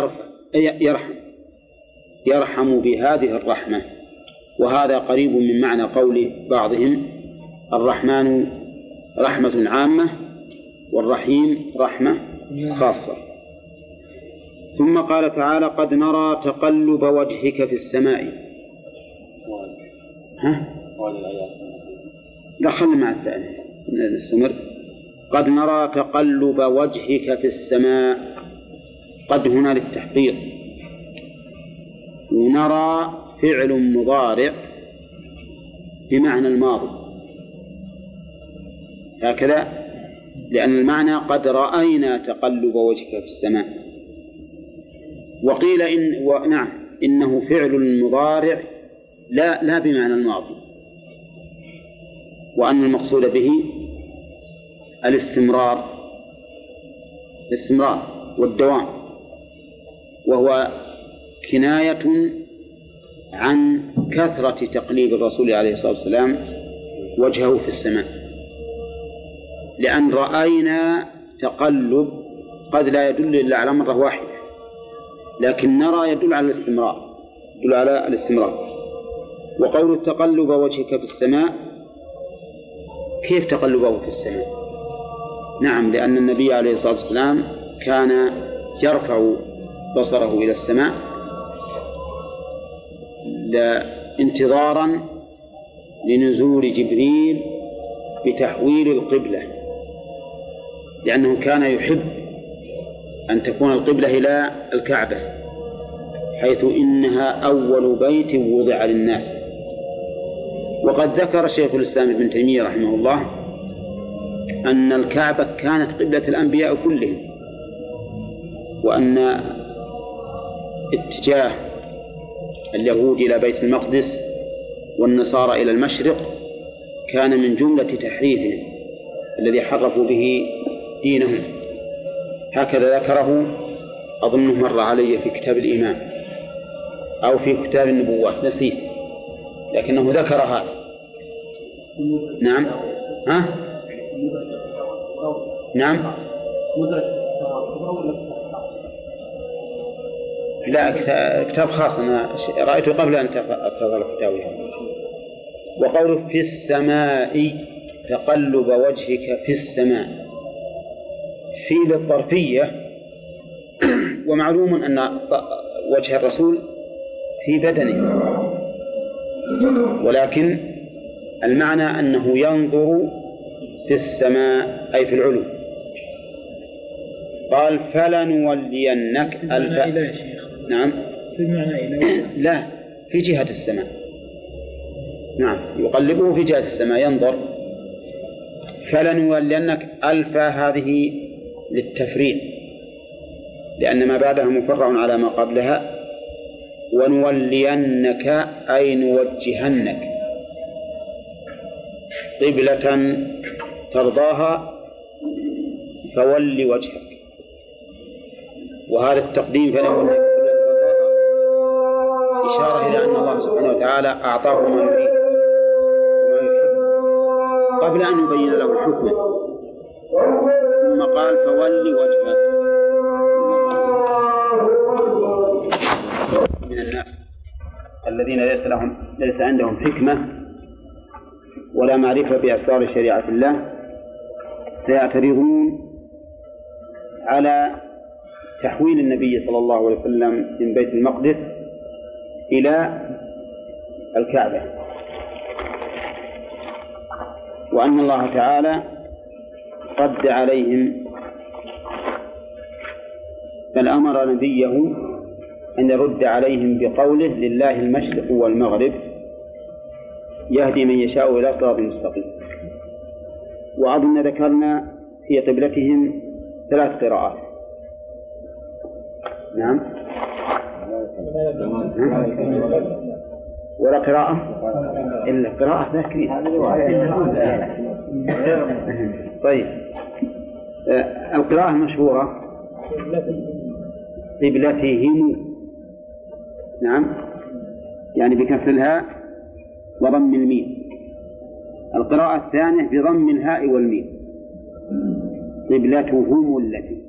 يرحم بهذه الرحمة. وهذا قريب من معنى قول بعضهم الرحمن رحمة عامة والرحيم رحمة خاصة. ثم قال تعالى قد نرى تقلب وجهك في السماء. دخلنا مع الثاني نستمر. قد نرى تقلب وجهك في السماء، قد هنا للتحقيق، ونرى فعل مضارع بمعنى الماضي هكذا، لأن المعنى قد رأينا تقلب وجهك في السماء. وقيل إنه فعل مضارع لا بمعنى الماضي، وأن المقصود به الاستمرار والدوام، وهو كناية عن كثرة تقليب الرسول عليه الصلاة والسلام وجهه في السماء، لأن رأينا تقلب قد لا يدل إلا على مرة واحدة، لكن نرى يدل على الاستمرار. وقول التقلب وجهك في السماء، كيف تقلبه في السماء؟ نعم، لأن النبي عليه الصلاة والسلام كان يرفع بصره إلى السماء انتظارا لنزول جبريل بتحويل القبلة، لأنه كان يحب أن تكون القبلة إلى الكعبة، حيث إنها أول بيت وضع للناس. وقد ذكر شيخ الإسلام ابن تيمية رحمه الله أن الكعبة كانت قبلة الأنبياء كلهم، وأن اتجاه اليهود إلى بيت المقدس والنصارى إلى المشرق كان من جملة تحريفهم الذي حرفوا به دينهم. هكذا ذكره أظنه مر علي في كتاب الإيمان أو في كتاب النبوات، نسيت، لكنه ذكر هذا. نعم. ها؟ نعم. لا، كتاب خاص أنا رأيته قبل أن أتفضل كتابه. وقوله في السماء تقلب وجهك في السماء، في للظرفية، ومعلوم أن وجه الرسول في بدنه، ولكن المعنى أنه ينظر في السماء أي في العلو. قال فلنولينك نعم
في معنى إلى
لا، في جهة السماء. نعم، يقلبه في جهة السماء ينظر. فلنولينك ألفا هذه للتفريع، لأن ما بعدها مفرع على ما قبلها. ونولينك أي نوجهنك قبلة ترضاها فول وجهك. وهذا التقديم فلنولينك إشارة إلى أن الله سبحانه وتعالى أعطاه ما يريد وما يحب قبل أن يبين له الحكم، ثم قال فول وجهك. من الناس الذين ليس عندهم حكمة ولا معرفة بأسرار شريعة الله سيعترضون على تحويل النبي صلى الله عليه وسلم من بيت المقدس إلى الكعبة، وأن الله تعالى رد عليهم، بل أمر نبيه أن يرد عليهم بقوله لله المشرق والمغرب يهدي من يشاء إلى صراط مستقيم. وأظن ذكرنا في قبلتهم 3 قراءات. نعم. ولا قراءة إلا قراءة ذاكرين. طيب، القراءة المشهورة قبلتهم، نعم، يعني بكسر الهاء وضم الميم. القراءة الثانية بضم الهاء والميم، قبلتهم التي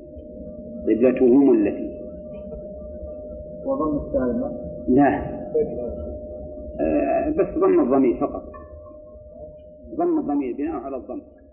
وضم السالمة
لا، بس ضم الضمير فقط، ضم الضمير بناء على الضم.